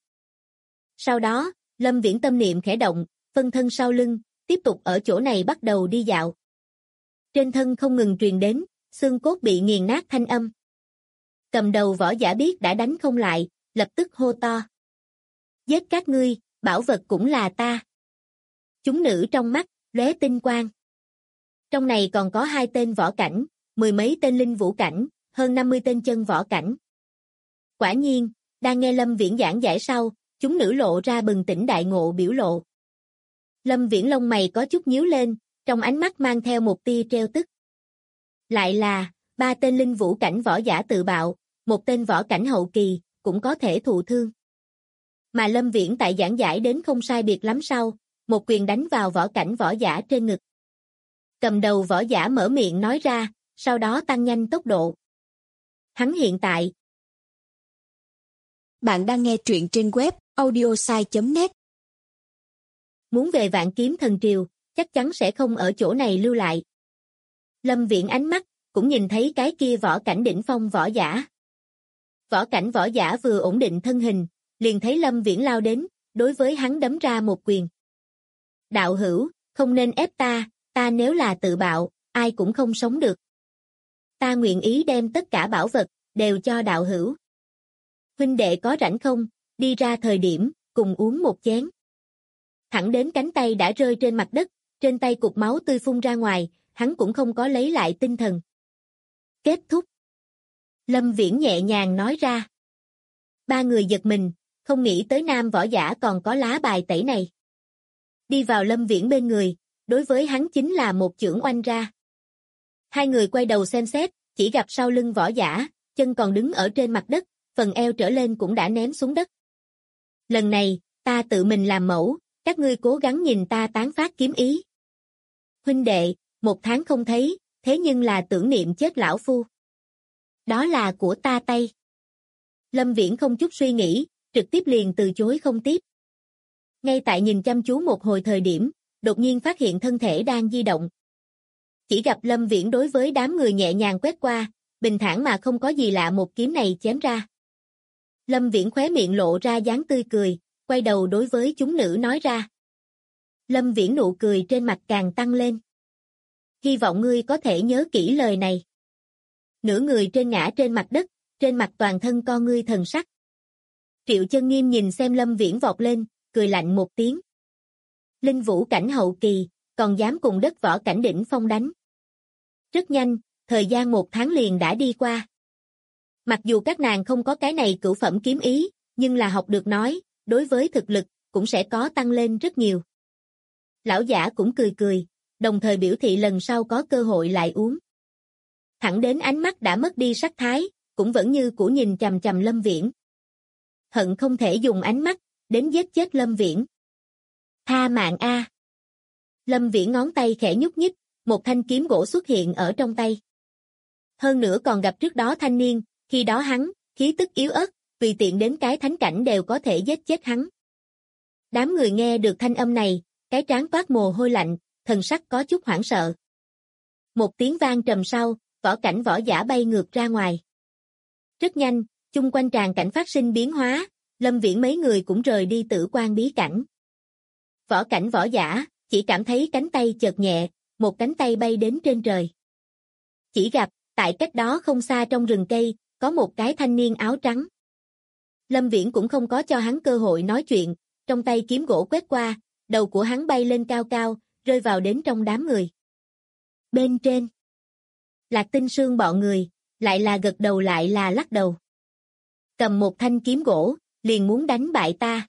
Sau đó, Lâm Viễn tâm niệm khẽ động, phân thân sau lưng, tiếp tục ở chỗ này bắt đầu đi dạo. Trên thân không ngừng truyền đến, xương cốt bị nghiền nát thanh âm. Cầm đầu võ giả biết đã đánh không lại, lập tức hô to. Giết các ngươi, bảo vật cũng là ta. Chúng nữ trong mắt, lóe tinh quang. Trong này còn có hai tên võ cảnh, mười mấy tên linh vũ cảnh, hơn 50 tên chân võ cảnh. Quả nhiên, đang nghe Lâm Viễn giảng giải sau, chúng nữ lộ ra bừng tỉnh đại ngộ biểu lộ. Lâm Viễn lông mày có chút nhíu lên, trong ánh mắt mang theo một tia treo tức. Lại là, ba tên linh vũ cảnh võ giả tự bạo, một tên võ cảnh hậu kỳ, cũng có thể thụ thương. Mà Lâm Viễn tại giảng giải đến không sai biệt lắm sau, một quyền đánh vào võ cảnh võ giả trên ngực. Cầm đầu võ giả mở miệng nói ra, sau đó tăng nhanh tốc độ. Hắn hiện tại. Bạn đang nghe truyện trên web audiosai.net. Muốn về Vạn Kiếm Thần Triều, chắc chắn sẽ không ở chỗ này lưu lại. Lâm Viễn ánh mắt, cũng nhìn thấy cái kia võ cảnh đỉnh phong võ giả. Võ Cảnh Võ Giả vừa ổn định thân hình, liền thấy Lâm Viễn lao đến, đối với hắn đấm ra một quyền. Đạo hữu, không nên ép ta nếu là tự bạo, ai cũng không sống được. Ta nguyện ý đem tất cả bảo vật, đều cho đạo hữu. Huynh đệ có rảnh không, đi ra thời điểm, cùng uống một chén. Thẳng đến cánh tay đã rơi trên mặt đất, trên tay cục máu tươi phun ra ngoài, hắn cũng không có lấy lại tinh thần. Kết thúc. Lâm Viễn nhẹ nhàng nói ra. Ba người giật mình, không nghĩ tới nam võ giả còn có lá bài tẩy này. Đi vào Lâm Viễn bên người, đối với hắn chính là một chưởng oanh ra. Hai người quay đầu xem xét, chỉ gặp sau lưng võ giả, chân còn đứng ở trên mặt đất, phần eo trở lên cũng đã ném xuống đất. Lần này, ta tự mình làm mẫu, các ngươi cố gắng nhìn ta tán phát kiếm ý. Huynh đệ, 1 tháng không thấy, thế nhưng là tưởng niệm chết lão phu. Đó là của ta tay. Lâm Viễn không chút suy nghĩ, trực tiếp liền từ chối không tiếp. Ngay tại nhìn chăm chú một hồi thời điểm, đột nhiên phát hiện thân thể đang di động. Chỉ gặp Lâm Viễn đối với đám người nhẹ nhàng quét qua, bình thản mà không có gì lạ một kiếm này chém ra. Lâm Viễn khóe miệng lộ ra dáng tươi cười, quay đầu đối với chúng nữ nói ra. Lâm Viễn nụ cười trên mặt càng tăng lên. Hy vọng ngươi có thể nhớ kỹ lời này. Nửa người trên ngã trên mặt đất, trên mặt toàn thân con ngươi thần sắc. Triệu Chân Nghiêm nhìn xem Lâm Viễn vọt lên, cười lạnh một tiếng. Linh vũ cảnh hậu kỳ, còn dám cùng đất võ cảnh đỉnh phong đánh. Rất nhanh, thời gian 1 tháng liền đã đi qua. Mặc dù các nàng không có cái này cửu phẩm kiếm ý, nhưng là học được nói, đối với thực lực, cũng sẽ có tăng lên rất nhiều. Lão giả cũng cười cười, đồng thời biểu thị lần sau có cơ hội lại uống. Thẳng đến ánh mắt đã mất đi sắc thái, cũng vẫn như cũ nhìn chằm chằm Lâm Viễn. Hận không thể dùng ánh mắt, đến giết chết Lâm Viễn. Tha mạng a! Lâm Viễn ngón tay khẽ nhúc nhích, một thanh kiếm gỗ xuất hiện ở trong tay. Hơn nữa còn gặp trước đó thanh niên, khi đó hắn, khí tức yếu ớt, tùy tiện đến cái thánh cảnh đều có thể giết chết hắn. Đám người nghe được thanh âm này, cái trán toát mồ hôi lạnh, thần sắc có chút hoảng sợ. Một tiếng vang trầm sau, võ cảnh võ giả bay ngược ra ngoài. Rất nhanh, chung quanh tràng cảnh phát sinh biến hóa, Lâm Viễn mấy người cũng rời đi Tử Quan bí cảnh. Võ cảnh võ giả, chỉ cảm thấy cánh tay chợt nhẹ, một cánh tay bay đến trên trời. Chỉ gặp, tại cách đó không xa trong rừng cây, có một cái thanh niên áo trắng. Lâm Viễn cũng không có cho hắn cơ hội nói chuyện, trong tay kiếm gỗ quét qua, đầu của hắn bay lên cao cao, rơi vào đến trong đám người. Bên trên, Lạc Tinh Sương bọn người, lại là gật đầu lại là lắc đầu. Cầm một thanh kiếm gỗ, liền muốn đánh bại ta.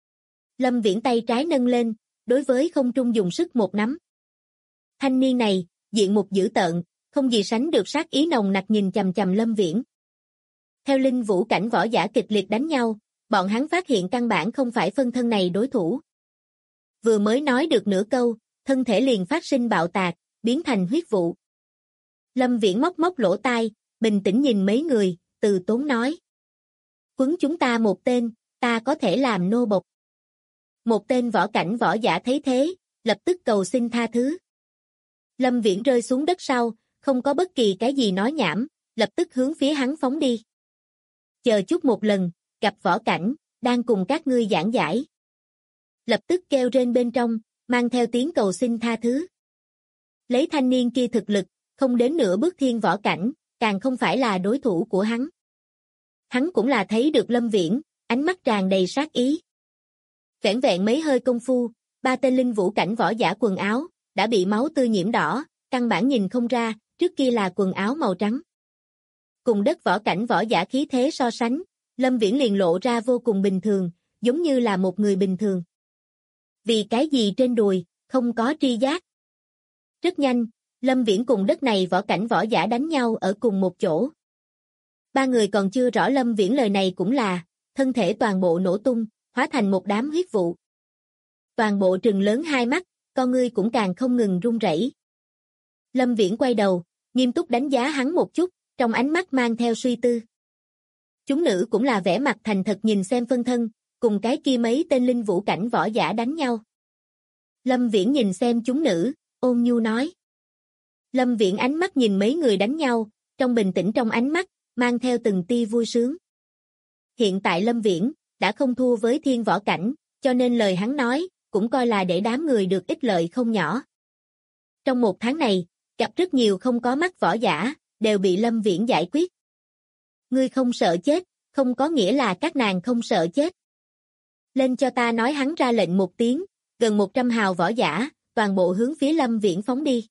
Lâm Viễn tay trái nâng lên, đối với không trung dùng sức một nắm. Thanh niên này, diện mục dữ tợn, không gì sánh được sát ý nồng nặc nhìn chằm chằm Lâm Viễn. Theo linh vũ cảnh võ giả kịch liệt đánh nhau, bọn hắn phát hiện căn bản không phải phân thân này đối thủ. Vừa mới nói được nửa câu, thân thể liền phát sinh bạo tạc, biến thành huyết vụ. Lâm Viễn móc móc lỗ tai, bình tĩnh nhìn mấy người, từ tốn nói. Quấn chúng ta một tên, ta có thể làm nô bộc. Một tên võ cảnh võ giả thấy thế, lập tức cầu xin tha thứ. Lâm Viễn rơi xuống đất sau, không có bất kỳ cái gì nói nhảm, lập tức hướng phía hắn phóng đi. Chờ chút một lần, gặp võ cảnh, đang cùng các ngươi giảng giải. Lập tức kêu rên bên trong, mang theo tiếng cầu xin tha thứ. Lấy thanh niên kia thực lực, không đến nửa bước thiên võ cảnh, càng không phải là đối thủ của hắn. Hắn cũng là thấy được Lâm Viễn, ánh mắt tràn đầy sát ý. Vẻn vẹn mấy hơi công phu, 3 tên linh vũ cảnh võ giả quần áo, đã bị máu tươi nhiễm đỏ, căn bản nhìn không ra, trước kia là quần áo màu trắng. Cùng đất võ cảnh võ giả khí thế so sánh, Lâm Viễn liền lộ ra vô cùng bình thường, giống như là một người bình thường. Vì cái gì trên đùi, không có tri giác. Rất nhanh, Lâm Viễn cùng đất này võ cảnh võ giả đánh nhau ở cùng một chỗ. 3 người còn chưa rõ Lâm Viễn lời này cũng là, thân thể toàn bộ nổ tung, hóa thành một đám huyết vụ. Toàn bộ trừng lớn hai mắt, con ngươi cũng càng không ngừng run rẩy. Lâm Viễn quay đầu, nghiêm túc đánh giá hắn một chút, trong ánh mắt mang theo suy tư. Chúng nữ cũng là vẻ mặt thành thật nhìn xem phân thân, cùng cái kia mấy tên linh vũ cảnh võ giả đánh nhau. Lâm Viễn nhìn xem chúng nữ, ôn nhu nói. Lâm Viễn ánh mắt nhìn mấy người đánh nhau, trong bình tĩnh trong ánh mắt, mang theo từng tia vui sướng. hiện tại Lâm Viễn đã không thua với thiên võ cảnh, cho nên lời hắn nói cũng coi là để đám người được ích lợi không nhỏ. Trong 1 tháng này, gặp rất nhiều không có mắt võ giả, đều bị Lâm Viễn giải quyết. Ngươi không sợ chết, không có nghĩa là các nàng không sợ chết. Lên cho ta, nói, hắn ra lệnh một tiếng, gần 100 hào võ giả, toàn bộ hướng phía Lâm Viễn phóng đi.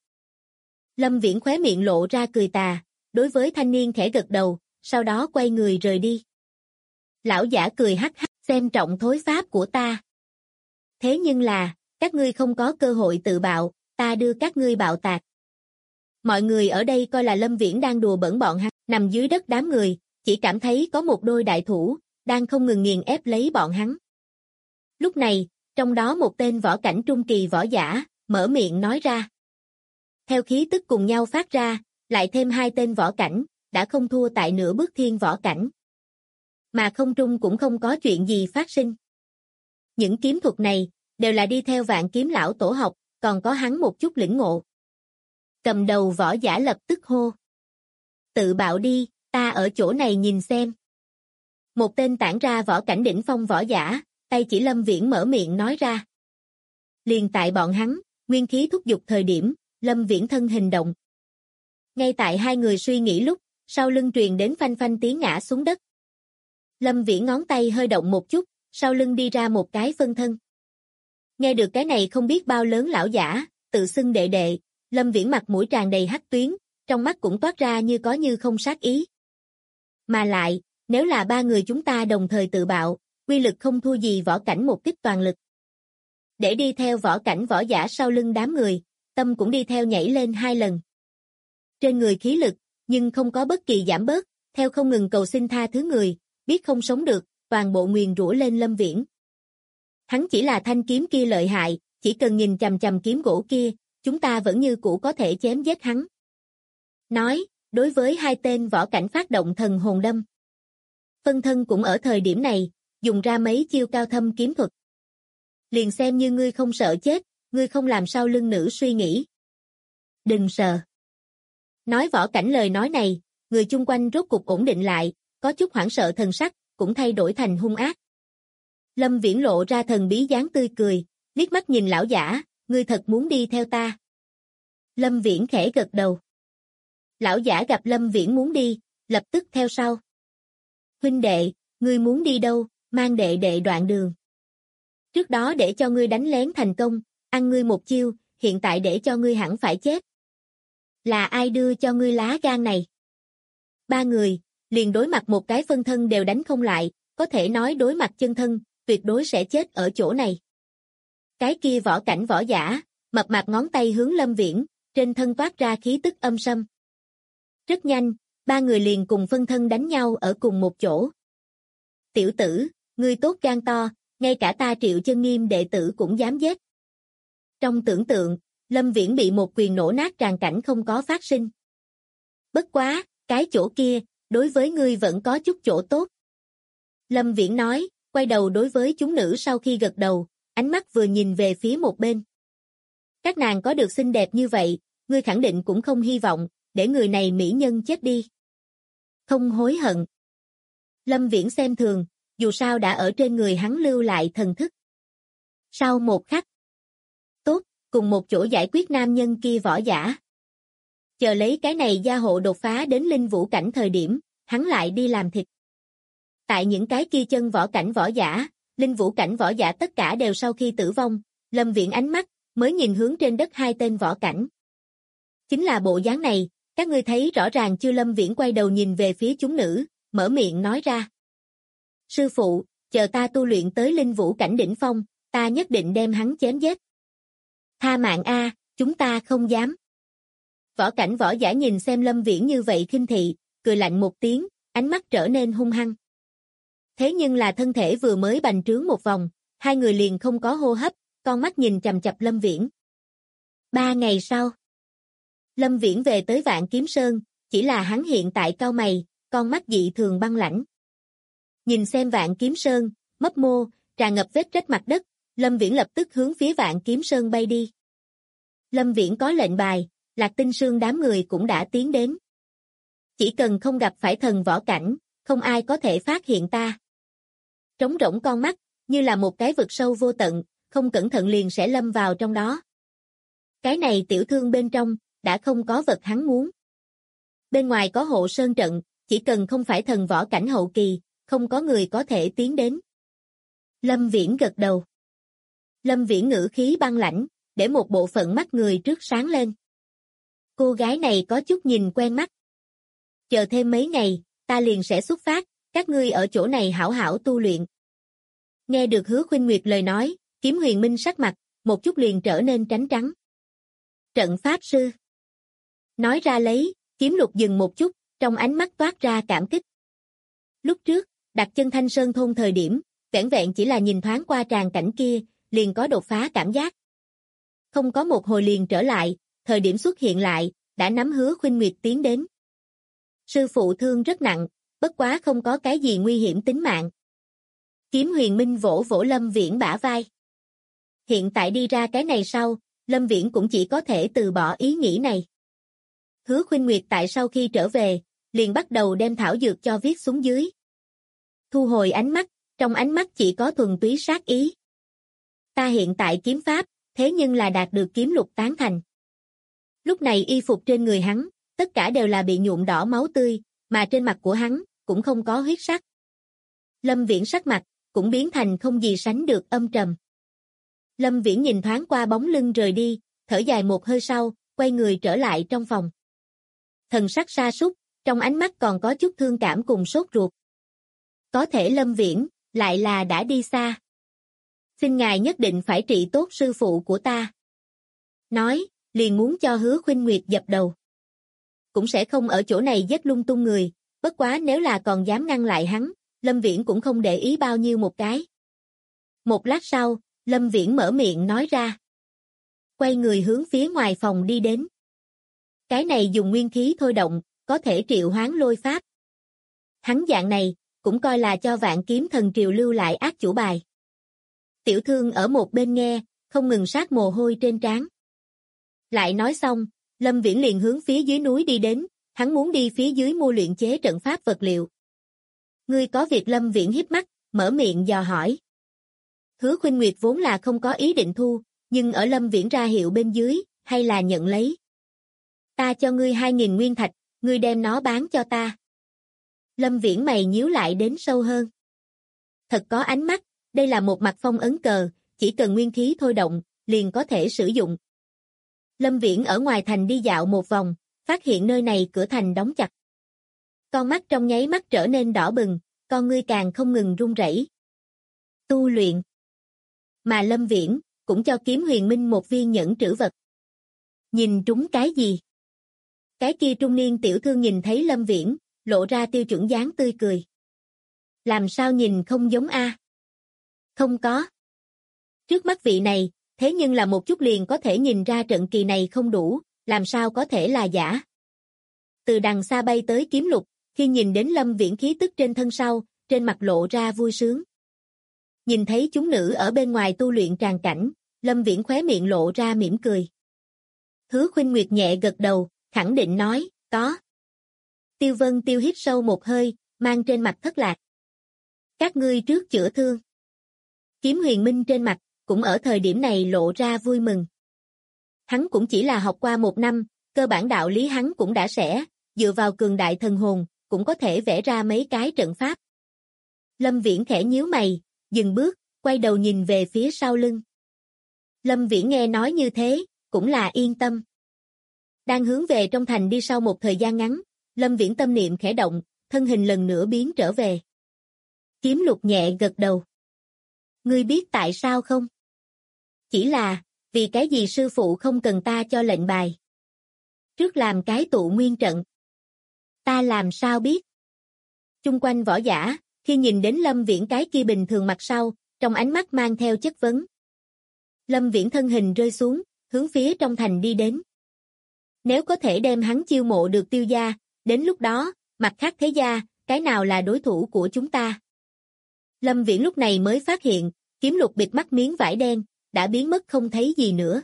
Lâm Viễn khóe miệng lộ ra cười tà, đối với thanh niên khẽ gật đầu, sau đó quay người rời đi. Lão giả cười hắc hắc, xem trọng thối pháp của ta. Thế nhưng là, các ngươi không có cơ hội tự bạo, ta đưa các ngươi bạo tạc. Mọi người ở đây coi là Lâm Viễn đang đùa bỡn bọn hắn, nằm dưới đất đám người, chỉ cảm thấy có một đôi đại thủ, đang không ngừng nghiền ép lấy bọn hắn. Lúc này, trong đó một tên võ cảnh trung kỳ võ giả, mở miệng nói ra. Theo khí tức cùng nhau phát ra, lại thêm 2 tên võ cảnh, đã không thua tại nửa bước thiên võ cảnh. Mà không trung cũng không có chuyện gì phát sinh. Những kiếm thuật này, đều là đi theo Vạn Kiếm lão tổ học, còn có hắn một chút lĩnh ngộ. Cầm đầu võ giả lập tức hô. Tự bạo đi, ta ở chỗ này nhìn xem. Một tên tản ra võ cảnh đỉnh phong võ giả, tay chỉ Lâm Viễn mở miệng nói ra. Liền tại bọn hắn, nguyên khí thúc giục thời điểm, Lâm Viễn thân hình động. Ngay tại hai người suy nghĩ lúc, sau lưng truyền đến phanh phanh tiếng ngã xuống đất. Lâm Viễn ngón tay hơi động một chút, sau lưng đi ra một cái phân thân. Nghe được cái này không biết bao lớn lão giả, tự xưng đệ đệ, Lâm Viễn mặt mũi tràn đầy hắc tuyến, trong mắt cũng toát ra như có như không sát ý. Mà lại, nếu là 3 người chúng ta đồng thời tự bạo, uy lực không thua gì võ cảnh một kích toàn lực. Để đi theo võ cảnh võ giả sau lưng đám người, tâm cũng đi theo nhảy lên 2 lần. Trên người khí lực, nhưng không có bất kỳ giảm bớt, theo không ngừng cầu xin tha thứ người, biết không sống được, toàn bộ nguyền rủa lên Lâm Viễn. Hắn chỉ là thanh kiếm kia lợi hại, chỉ cần nhìn chằm chằm kiếm gỗ kia, chúng ta vẫn như cũ có thể chém giết hắn. Nói, đối với 2 tên võ cảnh phát động thần hồn đâm. Phân thân cũng ở thời điểm này, dùng ra mấy chiêu cao thâm kiếm thuật. Liền xem như ngươi không sợ chết, ngươi không làm sao lưng nữ suy nghĩ. Đừng sợ. Nói võ cảnh lời nói này, người chung quanh rốt cục ổn định lại, có chút hoảng sợ thần sắc, cũng thay đổi thành hung ác. Lâm Viễn lộ ra thần bí dáng tươi cười, liếc mắt nhìn lão giả, ngươi thật muốn đi theo ta. Lâm Viễn khẽ gật đầu. Lão giả gặp Lâm Viễn muốn đi, lập tức theo sau. Huynh đệ, ngươi muốn đi đâu, mang đệ đệ đoạn đường. Trước đó để cho ngươi đánh lén thành công, ăn ngươi một chiêu, hiện tại để cho ngươi hẳn phải chết. Là ai đưa cho ngươi lá gan này? 3 người, liền đối mặt một cái phân thân đều đánh không lại, có thể nói đối mặt chân thân, tuyệt đối sẽ chết ở chỗ này. Cái kia võ cảnh võ giả, mập mạp ngón tay hướng Lâm Viễn, trên thân toát ra khí tức âm sâm. Rất nhanh, 3 người liền cùng phân thân đánh nhau ở cùng một chỗ. Tiểu tử, ngươi tốt gan to, ngay cả ta Triệu Chân Nghiêm đệ tử cũng dám giết. Trong tưởng tượng, Lâm Viễn bị một quyền nổ nát tràn cảnh không có phát sinh. Bất quá, cái chỗ kia, đối với ngươi vẫn có chút chỗ tốt. Lâm Viễn nói, quay đầu đối với chúng nữ sau khi gật đầu, ánh mắt vừa nhìn về phía một bên. Các nàng có được xinh đẹp như vậy, ngươi khẳng định cũng không hy vọng, để người này mỹ nhân chết đi. Không hối hận. Lâm Viễn xem thường, dù sao đã ở trên người hắn lưu lại thần thức. Sau một khắc. Tốt, cùng một chỗ giải quyết nam nhân kia võ giả. Chờ lấy cái này gia hộ đột phá đến linh vũ cảnh thời điểm, hắn lại đi làm thịt. Tại những cái kia chân võ cảnh võ giả, linh vũ cảnh võ giả tất cả đều sau khi tử vong, Lâm Viễn ánh mắt, mới nhìn hướng trên đất 2 tên võ cảnh. Chính là bộ dáng này, các ngươi thấy rõ ràng chưa? Lâm Viễn quay đầu nhìn về phía chúng nữ, mở miệng nói ra. Sư phụ, chờ ta tu luyện tới linh vũ cảnh đỉnh phong, ta nhất định đem hắn chém giết. Tha mạng a, chúng ta không dám. Võ cảnh võ giả nhìn xem Lâm Viễn như vậy khinh thị, cười lạnh một tiếng, ánh mắt trở nên hung hăng. Thế nhưng là thân thể vừa mới bành trướng một vòng, 2 người liền không có hô hấp, con mắt nhìn chằm chằm Lâm Viễn. 3 ngày sau, Lâm Viễn về tới Vạn Kiếm Sơn, chỉ là hắn hiện tại cau mày, con mắt dị thường băng lãnh. Nhìn xem Vạn Kiếm Sơn, mấp mô, tràn ngập vết rách mặt đất, Lâm Viễn lập tức hướng phía Vạn Kiếm Sơn bay đi. Lâm Viễn có lệnh bài, Lạc Tinh Sương đám người cũng đã tiến đến. Chỉ cần không gặp phải thần võ cảnh, không ai có thể phát hiện ta. trống rỗng con mắt, như là một cái vực sâu vô tận, không cẩn thận liền sẽ lâm vào trong đó. Cái này tiểu thương bên trong, đã không có vật hắn muốn. Bên ngoài có hộ sơn trận, chỉ cần không phải thần võ cảnh hậu kỳ, không có người có thể tiến đến. Lâm Viễn gật đầu. Lâm Viễn ngữ khí băng lãnh, để một bộ phận mắt người trước sáng lên. Cô gái này có chút nhìn quen mắt. Chờ thêm mấy ngày, ta liền sẽ xuất phát, các ngươi ở chỗ này hảo hảo tu luyện. Nghe được Hứa Khuynh Nguyệt lời nói, Kiếm Huyền Minh sắc mặt, một chút liền trở nên trắng trắng. Trận pháp sư. Nói ra lấy, Kiếm Lục dừng một chút, trong ánh mắt toát ra cảm kích. Lúc trước, đặt chân Thanh Sơn thôn thời điểm, vẻn vẹn chỉ là nhìn thoáng qua tràng cảnh kia, liền có đột phá cảm giác. Không có một hồi liền trở lại, thời điểm xuất hiện lại, đã nắm Hứa Khuynh Nguyệt tiến đến. Sư phụ thương rất nặng, bất quá không có cái gì nguy hiểm tính mạng. Kiếm Huyền Minh vỗ vỗ Lâm Viễn bả vai. Hiện tại đi ra cái này sau, Lâm Viễn cũng chỉ có thể từ bỏ ý nghĩ này. Hứa Khuynh Nguyệt tại sau khi trở về, liền bắt đầu đem thảo dược cho viết xuống dưới. Thu hồi ánh mắt, trong ánh mắt chỉ có thuần túy sát ý. Ta hiện tại kiếm pháp, thế nhưng là đạt được Kiếm Lục tán thành. Lúc này y phục trên người hắn, tất cả đều là bị nhuộm đỏ máu tươi, mà trên mặt của hắn, cũng không có huyết sắc. Lâm Viễn sắc mặt, cũng biến thành không gì sánh được âm trầm. Lâm Viễn nhìn thoáng qua bóng lưng rời đi, thở dài một hơi sau, quay người trở lại trong phòng. Thần sắc sa sút, trong ánh mắt còn có chút thương cảm cùng sốt ruột. Có thể Lâm Viễn, lại là đã đi xa. Xin ngài nhất định phải trị tốt sư phụ của ta. Nói, liền muốn cho Hứa Khuynh Nguyệt dập đầu. Cũng sẽ không ở chỗ này giết lung tung người, bất quá nếu là còn dám ngăn lại hắn, Lâm Viễn cũng không để ý bao nhiêu một cái. Một lát sau, Lâm Viễn mở miệng nói ra. Quay người hướng phía ngoài phòng đi đến. Cái này dùng nguyên khí thôi động, có thể triệu hoán lôi pháp. Hắn dạng này, cũng coi là cho Vạn Kiếm Thần Triều lưu lại ác chủ bài. Tiểu thương ở một bên nghe, không ngừng sát mồ hôi trên trán. Lại nói xong, Lâm Viễn liền hướng phía dưới núi đi đến, hắn muốn đi phía dưới mua luyện chế trận pháp vật liệu. Ngươi có việc? Lâm Viễn híp mắt, mở miệng dò hỏi. Hứa Khuynh Nguyệt vốn là không có ý định thu, nhưng ở Lâm Viễn ra hiệu bên dưới, hay là nhận lấy. Ta cho ngươi 2.000 nguyên thạch, ngươi đem nó bán cho ta. Lâm Viễn mày nhíu lại đến sâu hơn. Thật có ánh mắt, đây là một mặt phong ấn cờ, chỉ cần nguyên khí thôi động, liền có thể sử dụng. Lâm Viễn ở ngoài thành đi dạo một vòng, phát hiện nơi này cửa thành đóng chặt. Con mắt trong nháy mắt trở nên đỏ bừng, con ngươi càng không ngừng run rẩy. Tu luyện. Mà Lâm Viễn cũng cho Kiếm Huyền Minh một viên nhẫn trữ vật. Nhìn trúng cái gì? Cái kia trung niên tiểu thương nhìn thấy Lâm Viễn, lộ ra tiêu chuẩn dáng tươi cười. Làm sao nhìn không giống a? Không có. Trước mắt vị này, thế nhưng là một chút liền có thể nhìn ra trận kỳ này không đủ, làm sao có thể là giả. Từ đằng xa bay tới Kiếm Lục, khi nhìn đến Lâm Viễn khí tức trên thân sau, trên mặt lộ ra vui sướng. Nhìn thấy chúng nữ ở bên ngoài tu luyện tràng cảnh, Lâm Viễn khóe miệng lộ ra mỉm cười. Hứa Khuynh Nguyệt nhẹ gật đầu, khẳng định nói, có. Tiêu Vân Tiêu hít sâu một hơi, mang trên mặt thất lạc. Các ngươi trước chữa thương. Kiếm Huyền Minh trên mặt, cũng ở thời điểm này lộ ra vui mừng. Hắn cũng chỉ là học qua 1 năm, cơ bản đạo lý hắn cũng đã sẽ, dựa vào cường đại thần hồn, cũng có thể vẽ ra mấy cái trận pháp. Lâm Viễn khẽ nhíu mày, dừng bước, quay đầu nhìn về phía sau lưng. Lâm Viễn nghe nói như thế, cũng là yên tâm. Đang hướng về trong thành đi sau một thời gian ngắn, Lâm Viễn tâm niệm khẽ động, thân hình lần nữa biến trở về. Kiếm Lục nhẹ gật đầu. Ngươi biết tại sao không? Chỉ là, vì cái gì sư phụ không cần ta cho lệnh bài? Trước làm cái tụ nguyên trận. Ta làm sao biết? Chung quanh võ giả, khi nhìn đến Lâm Viễn cái kia bình thường mặt sau, trong ánh mắt mang theo chất vấn. Lâm Viễn thân hình rơi xuống, hướng phía trong thành đi đến. Nếu có thể đem hắn chiêu mộ được Tiêu gia, đến lúc đó, mặt khác thế gia, cái nào là đối thủ của chúng ta? Lâm Viễn lúc này mới phát hiện, Kiếm Lục bịt mắt miếng vải đen, đã biến mất không thấy gì nữa.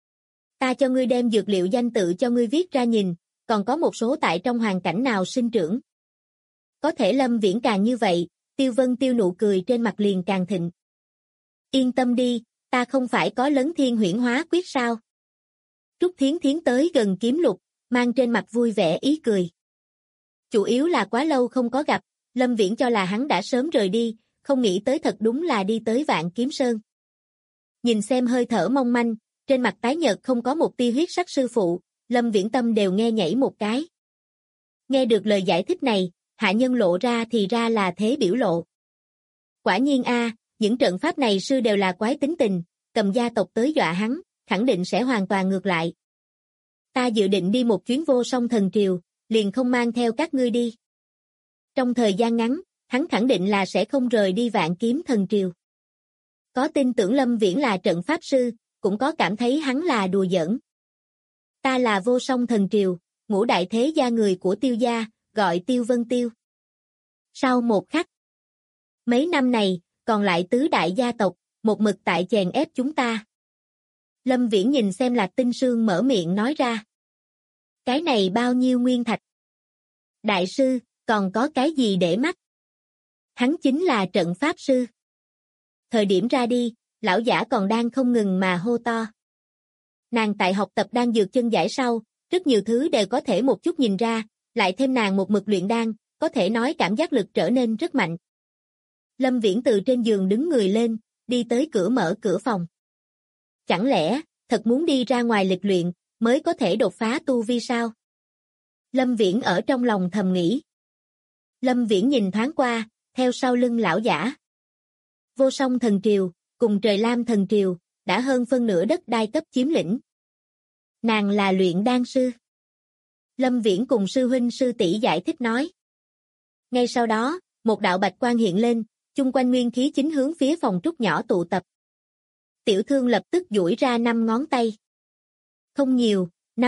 Ta cho ngươi đem dược liệu danh tự cho ngươi viết ra nhìn, còn có một số tại trong hoàn cảnh nào sinh trưởng. Có thể Lâm Viễn càng như vậy, Tiêu Vân Tiêu nụ cười trên mặt liền càng thịnh. Yên tâm đi, ta không phải có Lấn Thiên Huyễn Hóa Quyết sao? Trúc Thiến Thiến tới gần Kiếm Lục, mang trên mặt vui vẻ ý cười. Chủ yếu là quá lâu không có gặp, Lâm Viễn cho là hắn đã sớm rời đi, không nghĩ tới thật đúng là đi tới Vạn Kiếm Sơn. Nhìn xem hơi thở mong manh, trên mặt tái nhợt không có một tia huyết sắc sư phụ, Lâm Viễn tâm đều nghe nhảy một cái. Nghe được lời giải thích này, hạ nhân lộ ra thì ra là thế biểu lộ. Quả nhiên những trận pháp này sư đều là quái tính tình, cầm gia tộc tới dọa hắn, khẳng định sẽ hoàn toàn ngược lại. Ta dự định đi một chuyến Vô Song Thần Triều, liền không mang theo các ngươi đi. Trong thời gian ngắn, hắn khẳng định là sẽ không rời đi Vạn Kiếm Thần Triều. Có tin tưởng Lâm Viễn là trận pháp sư, cũng có cảm thấy hắn là đùa giỡn. Ta là Vô Song Thần Triều, ngũ đại thế gia người của Tiêu gia, gọi Tiêu Vân Tiêu. Sau một khắc, mấy năm này, còn lại tứ đại gia tộc, một mực tại chèn ép chúng ta. Lâm Viễn nhìn xem Lạc Tinh Sương mở miệng nói ra. Cái này bao nhiêu nguyên thạch? Đại sư, còn có cái gì để mắt? Hắn chính là trận pháp sư. Thời điểm ra đi, lão giả còn đang không ngừng mà hô to. Nàng tại học tập đan dược chân giải sau, rất nhiều thứ đều có thể một chút nhìn ra, lại thêm nàng một mực luyện đan, có thể nói cảm giác lực trở nên rất mạnh. Lâm Viễn từ trên giường đứng người lên, đi tới cửa mở cửa phòng. Chẳng lẽ, thật muốn đi ra ngoài lịch luyện, mới có thể đột phá tu vi sao? Lâm Viễn ở trong lòng thầm nghĩ. Lâm Viễn nhìn thoáng qua, theo sau lưng lão giả. Vô Song Thần Triều, cùng Trời Lam Thần Triều, đã hơn phân nửa đất đai cấp chiếm lĩnh. Nàng là luyện đan sư. Lâm Viễn cùng sư huynh sư tỷ giải thích nói. Ngay sau đó, một đạo bạch quang hiện lên, chung quanh nguyên khí chính hướng phía phòng trúc nhỏ tụ tập. Tiểu thương lập tức duỗi ra 5 ngón tay. Không nhiều,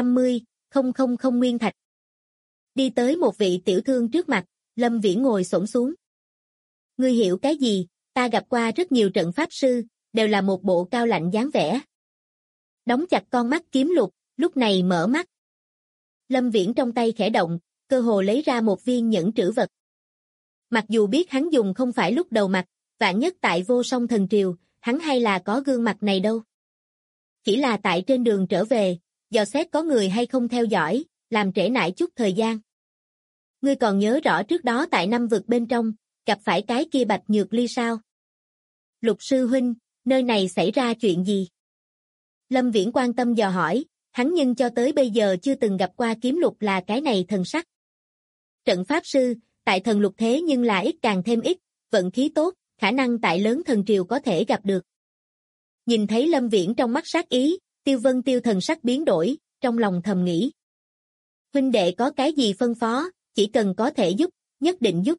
50,000 nguyên thạch. Đi tới một vị tiểu thương trước mặt, Lâm Viễn ngồi xổm xuống. Ngươi hiểu cái gì, ta gặp qua rất nhiều trận pháp sư, đều là một bộ cao lạnh dáng vẻ. Đóng chặt con mắt Kiếm Lục, lúc này mở mắt. Lâm Viễn trong tay khẽ động, cơ hồ lấy ra một viên nhẫn trữ vật. Mặc dù biết hắn dùng không phải lúc đầu mặt, vạn nhất tại Vô Song Thần Triều, hắn hay là có gương mặt này đâu. Chỉ là tại trên đường trở về, dò xét có người hay không theo dõi, làm trễ nải chút thời gian. Ngươi còn nhớ rõ trước đó tại Năm Vực bên trong, gặp phải cái kia Bạch Nhược Ly sao? Lục sư huynh, nơi này xảy ra chuyện gì? Lâm Viễn quan tâm dò hỏi, hắn nhưng cho tới bây giờ chưa từng gặp qua Kiếm Lục là cái này thần sắc. Trận pháp sư, tại thần lục thế nhưng là ít càng thêm ít, vận khí tốt, khả năng tại lớn thần triều có thể gặp được. Nhìn thấy Lâm Viễn trong mắt sát ý, Tiêu Vân Tiêu thần sắc biến đổi, trong lòng thầm nghĩ. Huynh đệ có cái gì phân phó, chỉ cần có thể giúp, nhất định giúp.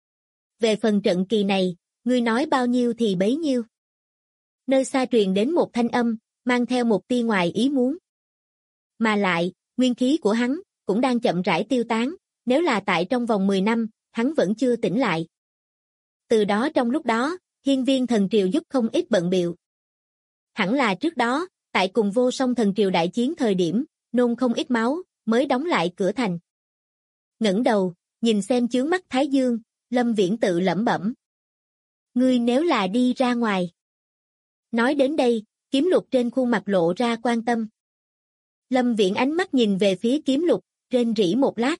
Về phần trận kỳ này, ngươi nói bao nhiêu thì bấy nhiêu. Nơi xa truyền đến một thanh âm, mang theo một tia ngoài ý muốn. Mà lại, nguyên khí của hắn, cũng đang chậm rãi tiêu tán, nếu là tại trong vòng 10 năm, hắn vẫn chưa tỉnh lại. Từ đó trong lúc đó, Hiên Viên Thần Triều giúp không ít bận bịu. Hẳn là trước đó, tại cùng Vô Song Thần Triều đại chiến thời điểm, nôn không ít máu, mới đóng lại cửa thành. Ngẩng đầu, nhìn xem chướng mắt Thái Dương, Lâm Viễn tự lẩm bẩm. Ngươi nếu là đi ra ngoài. Nói đến đây, Kiếm Lục trên khuôn mặt lộ ra quan tâm. Lâm Viễn ánh mắt nhìn về phía Kiếm Lục, rên rỉ một lát.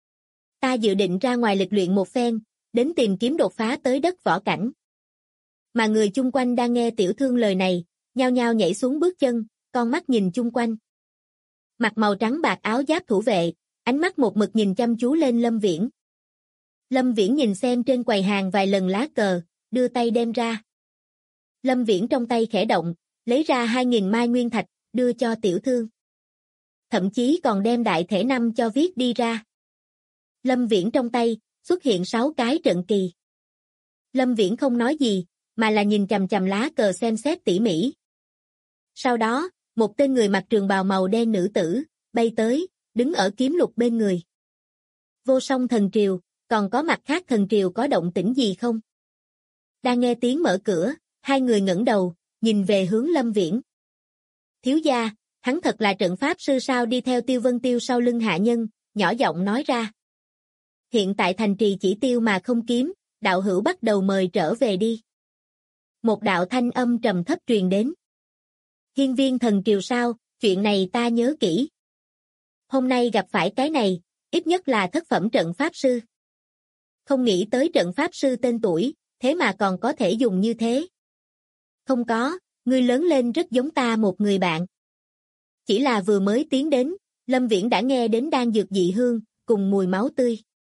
Ta dự định ra ngoài lịch luyện một phen, đến tìm kiếm đột phá tới đất võ cảnh. Mà người chung quanh đang nghe tiểu thương lời này, nhao nhao nhảy xuống bước chân, con mắt nhìn chung quanh. Mặc màu trắng bạc áo giáp thủ vệ, ánh mắt một mực nhìn chăm chú lên Lâm Viễn. Lâm Viễn nhìn xem trên quầy hàng vài lần lá cờ, đưa tay đem ra. Lâm Viễn trong tay khẽ động, lấy ra 2.000 mai nguyên thạch, đưa cho tiểu thương. Thậm chí còn đem đại thể năm cho viết đi ra. Lâm Viễn trong tay, xuất hiện 6 cái trận kỳ. Lâm Viễn không nói gì, mà là nhìn chằm chằm lá cờ xem xét tỉ mỉ. Sau đó, một tên người mặc trường bào màu đen nữ tử, bay tới, đứng ở Kiếm Lục bên người. Vô Song Thần Triều, còn có mặt khác thần triều có động tĩnh gì không? Đang nghe tiếng mở cửa, hai người ngẩng đầu, nhìn về hướng Lâm Viễn. Thiếu gia, hắn thật là trận pháp sư sao? Đi theo Tiêu Vân Tiêu sau lưng hạ nhân, nhỏ giọng nói ra. Hiện tại thành trì chỉ tiêu mà không kiếm, đạo hữu bắt đầu mời trở về đi. Một đạo thanh âm trầm thấp truyền đến. Hiên viên thần triều sao, chuyện này ta nhớ kỹ. Hôm nay gặp phải cái này, ít nhất là thất phẩm trận pháp sư. Không nghĩ tới trận pháp sư tên tuổi, thế mà còn có thể dùng như thế. Không có, ngươi lớn lên rất giống ta một người bạn. Chỉ là vừa mới tiến đến, Lâm Viễn đã nghe đến đan dược dị hương, cùng mùi máu tươi.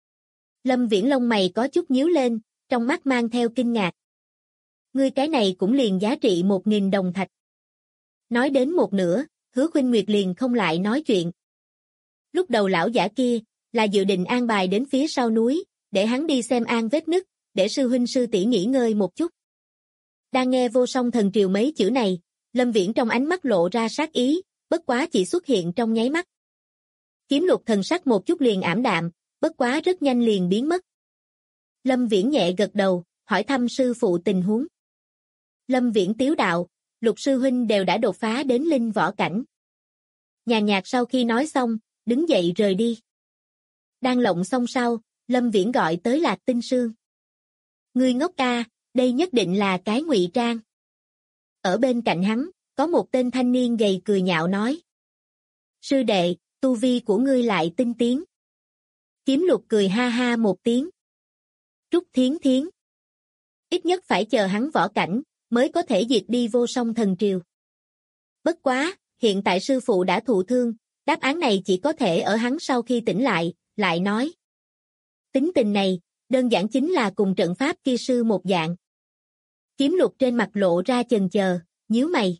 Lâm Viễn lông mày có chút nhíu lên, trong mắt mang theo kinh ngạc. Ngươi cái này cũng liền giá trị 1.000 đồng thạch. Nói đến một nửa, Hứa Khuynh Nguyệt liền không lại nói chuyện. Lúc đầu lão giả kia, là dự định an bài đến phía sau núi, để hắn đi xem an vết nứt, để sư huynh sư tỷ nghỉ ngơi một chút. Đang nghe Vô Song Thần Triều mấy chữ này, Lâm Viễn trong ánh mắt lộ ra sát ý, bất quá chỉ xuất hiện trong nháy mắt. Kiếm Lục thần sắc một chút liền ảm đạm, bất quá rất nhanh liền biến mất. Lâm Viễn nhẹ gật đầu, hỏi thăm sư phụ tình huống. Lâm Viễn tiếu đạo, Lục sư huynh đều đã đột phá đến linh võ cảnh. Nhàn nhạt sau khi nói xong, đứng dậy rời đi. Đang lộng xong sau, Lâm Viễn gọi tới Lạc Tinh Sương. Ngươi ngốc ca, đây nhất định là cái ngụy trang. Ở bên cạnh hắn, có một tên thanh niên gầy cười nhạo nói. Sư đệ, tu vi của ngươi lại tinh tiến. Kiếm Lục cười ha ha một tiếng. Trúc Thiến Thiến. Ít nhất phải chờ hắn võ cảnh, mới có thể diệt đi Vô Song Thần Triều. Bất quá, hiện tại sư phụ đã thụ thương, đáp án này chỉ có thể ở hắn sau khi tỉnh lại nói. Tính tình này, đơn giản chính là cùng trận pháp kia sư một dạng. Kiếm Lục trên mặt lộ ra chần chờ, nhíu mày.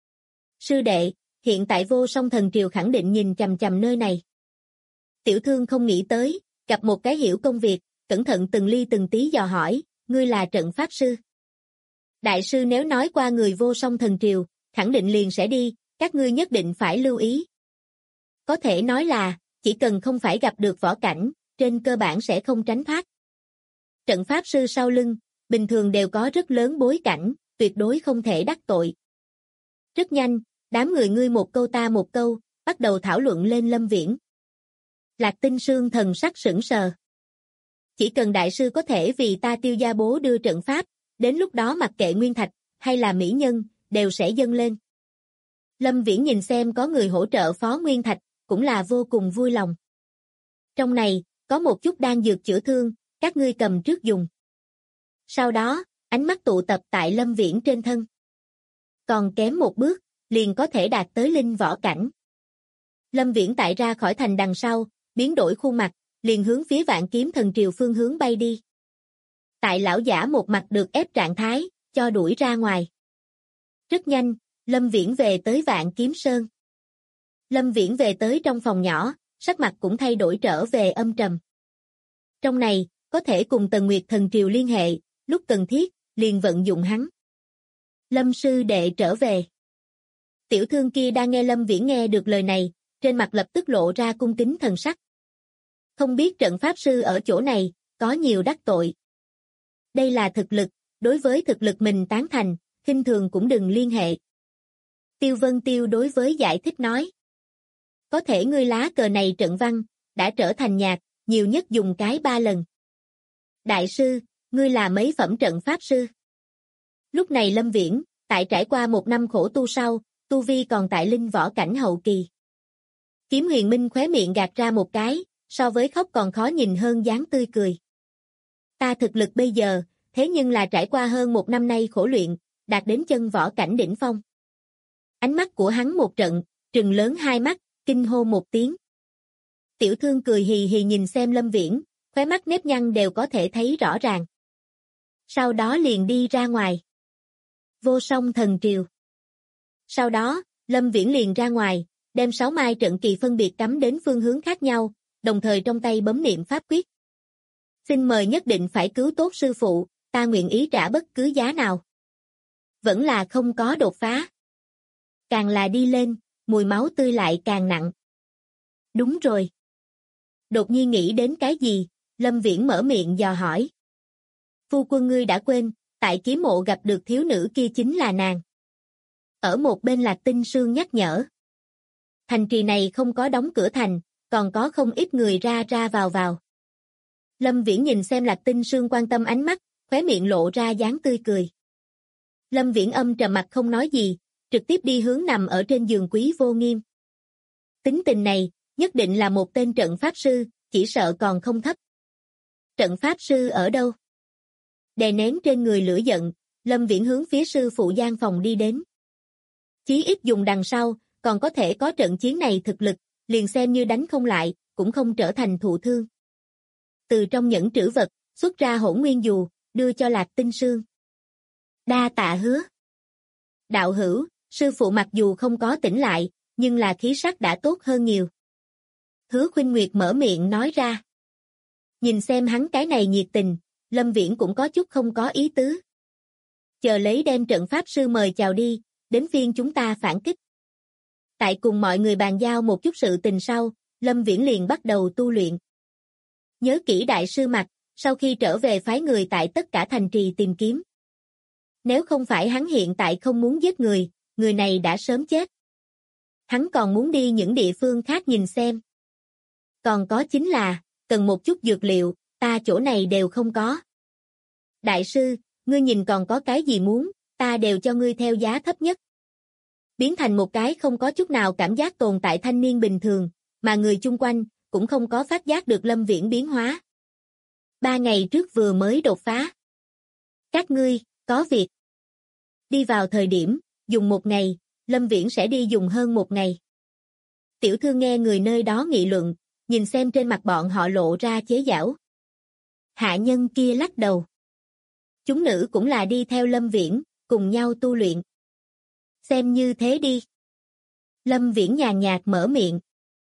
Sư đệ, hiện tại Vô Song Thần Triều khẳng định nhìn chằm chằm nơi này. Tiểu thương không nghĩ tới, gặp một cái hiểu công việc, cẩn thận từng ly từng tí dò hỏi, ngươi là trận pháp sư. Đại sư nếu nói qua người Vô Song Thần Triều, khẳng định liền sẽ đi, các ngươi nhất định phải lưu ý. Có thể nói là, chỉ cần không phải gặp được võ cảnh, trên cơ bản sẽ không tránh thoát. Trận pháp sư sau lưng, bình thường đều có rất lớn bối cảnh, tuyệt đối không thể đắc tội. Rất nhanh, đám người ngươi một câu ta một câu, bắt đầu thảo luận lên Lâm Viễn. Lạc Tinh Sương thần sắc sững sờ. Chỉ cần đại sư có thể vì ta Tiêu gia bố đưa trận pháp, đến lúc đó mặc kệ nguyên thạch, hay là mỹ nhân, đều sẽ dâng lên. Lâm Viễn nhìn xem có người hỗ trợ phó nguyên thạch, cũng là vô cùng vui lòng. Trong này, có một chút đan dược chữa thương, các ngươi cầm trước dùng. Sau đó, ánh mắt tụ tập tại Lâm Viễn trên thân. Còn kém một bước, liền có thể đạt tới linh võ cảnh. Lâm Viễn tại ra khỏi thành đằng sau, biến đổi khuôn mặt, liền hướng phía Vạn Kiếm Thần Triều phương hướng bay đi. Tại lão giả một mặt được ép trạng thái, cho đuổi ra ngoài. Rất nhanh, Lâm Viễn về tới Vạn Kiếm Sơn. Lâm Viễn về tới trong phòng nhỏ, sắc mặt cũng thay đổi trở về âm trầm. Trong này, có thể cùng Tần Nguyệt Thần Triều liên hệ, lúc cần thiết, liền vận dụng hắn. Lâm sư đệ trở về. Tiểu thương kia đang nghe Lâm Viễn nghe được lời này, trên mặt lập tức lộ ra cung kính thần sắc. Không biết trận pháp sư ở chỗ này, có nhiều đắc tội. Đây là thực lực, đối với thực lực mình tán thành, khinh thường cũng đừng liên hệ. Tiêu Vân Tiêu đối với giải thích nói. Có thể ngươi lá cờ này trận văn, đã trở thành nhạc, nhiều nhất dùng cái 3 lần. Đại sư, ngươi là mấy phẩm trận pháp sư? Lúc này Lâm Viễn, tại trải qua 1 năm khổ tu sau, tu vi còn tại linh võ cảnh hậu kỳ. Kiếm Huyền Minh khóe miệng gạt ra một cái, so với khóc còn khó nhìn hơn dáng tươi cười. Ta thực lực bây giờ, thế nhưng là trải qua hơn 1 năm nay khổ luyện, đạt đến chân võ cảnh đỉnh phong. Ánh mắt của hắn một trận, trừng lớn hai mắt, kinh hô một tiếng. Tiểu thương cười hì hì nhìn xem Lâm Viễn, khóe mắt nếp nhăn đều có thể thấy rõ ràng. Sau đó liền đi ra ngoài. Vô Song Thần Triều. Sau đó, Lâm Viễn liền ra ngoài, đem 6 mai trận kỳ phân biệt cắm đến phương hướng khác nhau, đồng thời trong tay bấm niệm pháp quyết. Xin mời nhất định phải cứu tốt sư phụ, ta nguyện ý trả bất cứ giá nào. Vẫn là không có đột phá. Càng là đi lên, mùi máu tươi lại càng nặng. Đúng rồi. Đột nhiên nghĩ đến cái gì, Lâm Viễn mở miệng dò hỏi. Phu quân ngươi đã quên, tại kiếm mộ gặp được thiếu nữ kia chính là nàng. Ở một bên Lạc Tinh Sương nhắc nhở. Thành trì này không có đóng cửa thành, còn có không ít người ra ra vào vào. Lâm Viễn nhìn xem Lạc Tinh Sương quan tâm ánh mắt, khóe miệng lộ ra dáng tươi cười. Lâm Viễn âm trầm mặt không nói gì, trực tiếp đi hướng nằm ở trên giường Quý Vô Nghiêm. Tính tình này, nhất định là một tên trận pháp sư, chỉ sợ còn không thấp. Trận pháp sư ở đâu? Đè nén trên người lửa giận, Lâm Viễn hướng phía sư phụ gian phòng đi đến. Chí ít dùng đằng sau, còn có thể có trận chiến này thực lực, liền xem như đánh không lại, cũng không trở thành thụ thương. Từ trong nhẫn trữ vật, xuất ra Hỗn Nguyên Dù, đưa cho Lạc Tinh Sương. Đa tạ Hứa. Đạo hữu, sư phụ mặc dù không có tỉnh lại, nhưng là khí sắc đã tốt hơn nhiều. Hứa Khuynh Nguyệt mở miệng nói ra. Nhìn xem hắn cái này nhiệt tình, Lâm Viễn cũng có chút không có ý tứ. Chờ lấy đem trận pháp sư mời chào đi, đến phiên chúng ta phản kích. Tại cùng mọi người bàn giao một chút sự tình sau, Lâm Viễn liền bắt đầu tu luyện. Nhớ kỹ đại sư Mạc, sau khi trở về phái người tại tất cả thành trì tìm kiếm. Nếu không phải hắn hiện tại không muốn giết người, người này đã sớm chết. Hắn còn muốn đi những địa phương khác nhìn xem. Còn có chính là, cần một chút dược liệu, ta chỗ này đều không có. Đại sư, ngươi nhìn còn có cái gì muốn, ta đều cho ngươi theo giá thấp nhất. Biến thành một cái không có chút nào cảm giác tồn tại thanh niên bình thường, mà người chung quanh cũng không có phát giác được Lâm Viễn biến hóa. 3 ngày trước vừa mới đột phá. Các ngươi, có việc. Đi vào thời điểm, dùng 1 ngày, Lâm Viễn sẽ đi dùng hơn 1 ngày. Tiểu thư nghe người nơi đó nghị luận, nhìn xem trên mặt bọn họ lộ ra chế giễu. Hạ nhân kia lắc đầu. Chúng nữ cũng là đi theo Lâm Viễn, cùng nhau tu luyện. Xem như thế đi. Lâm Viễn nhàn nhạt mở miệng.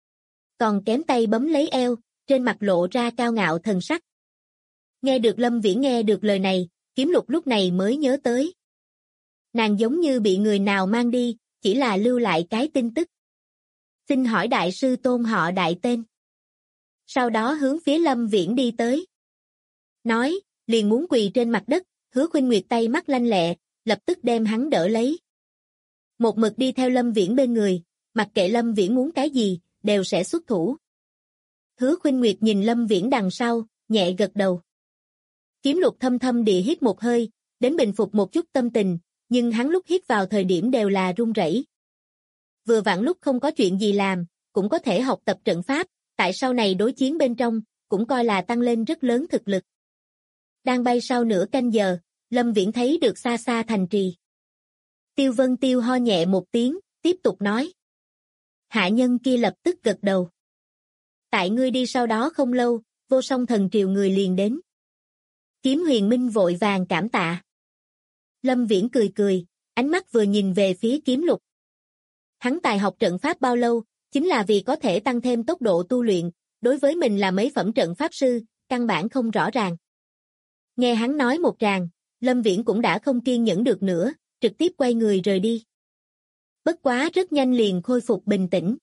Còn kém tay bấm lấy eo, trên mặt lộ ra cao ngạo thần sắc. Nghe được Lâm Viễn nghe được lời này, Kiếm Lục lúc này mới nhớ tới. Nàng giống như bị người nào mang đi, chỉ là lưu lại cái tin tức. Xin hỏi đại sư tôn họ đại tên. Sau đó hướng phía Lâm Viễn đi tới. Nói, liền muốn quỳ trên mặt đất, Hứa Khuynh Nguyệt tay mắt lanh lẹ, lập tức đem hắn đỡ lấy. Một mực đi theo Lâm Viễn bên người, mặc kệ Lâm Viễn muốn cái gì, đều sẽ xuất thủ. Hứa Khuynh Nguyệt nhìn Lâm Viễn đằng sau, nhẹ gật đầu. Kiếm Lục thâm thâm địa hít một hơi, đến bình phục một chút tâm tình, nhưng hắn lúc hít vào thời điểm đều là run rẩy. Vừa vặn lúc không có chuyện gì làm, cũng có thể học tập trận pháp, tại sau này đối chiến bên trong, cũng coi là tăng lên rất lớn thực lực. Đang bay sau nửa canh giờ, Lâm Viễn thấy được xa xa thành trì. Tiêu Vân Tiêu ho nhẹ một tiếng, tiếp tục nói. Hạ nhân kia lập tức gật đầu. Tại ngươi đi sau đó không lâu, Vô Song Thần Triều người liền đến. Kiếm Huyền Minh vội vàng cảm tạ. Lâm Viễn cười cười, ánh mắt vừa nhìn về phía Kiếm Lục. Hắn tài học trận pháp bao lâu, chính là vì có thể tăng thêm tốc độ tu luyện, đối với mình là mấy phẩm trận pháp sư, căn bản không rõ ràng. Nghe hắn nói một tràng, Lâm Viễn cũng đã không kiên nhẫn được nữa, trực tiếp quay người rời đi. Bất quá rất nhanh liền khôi phục bình tĩnh.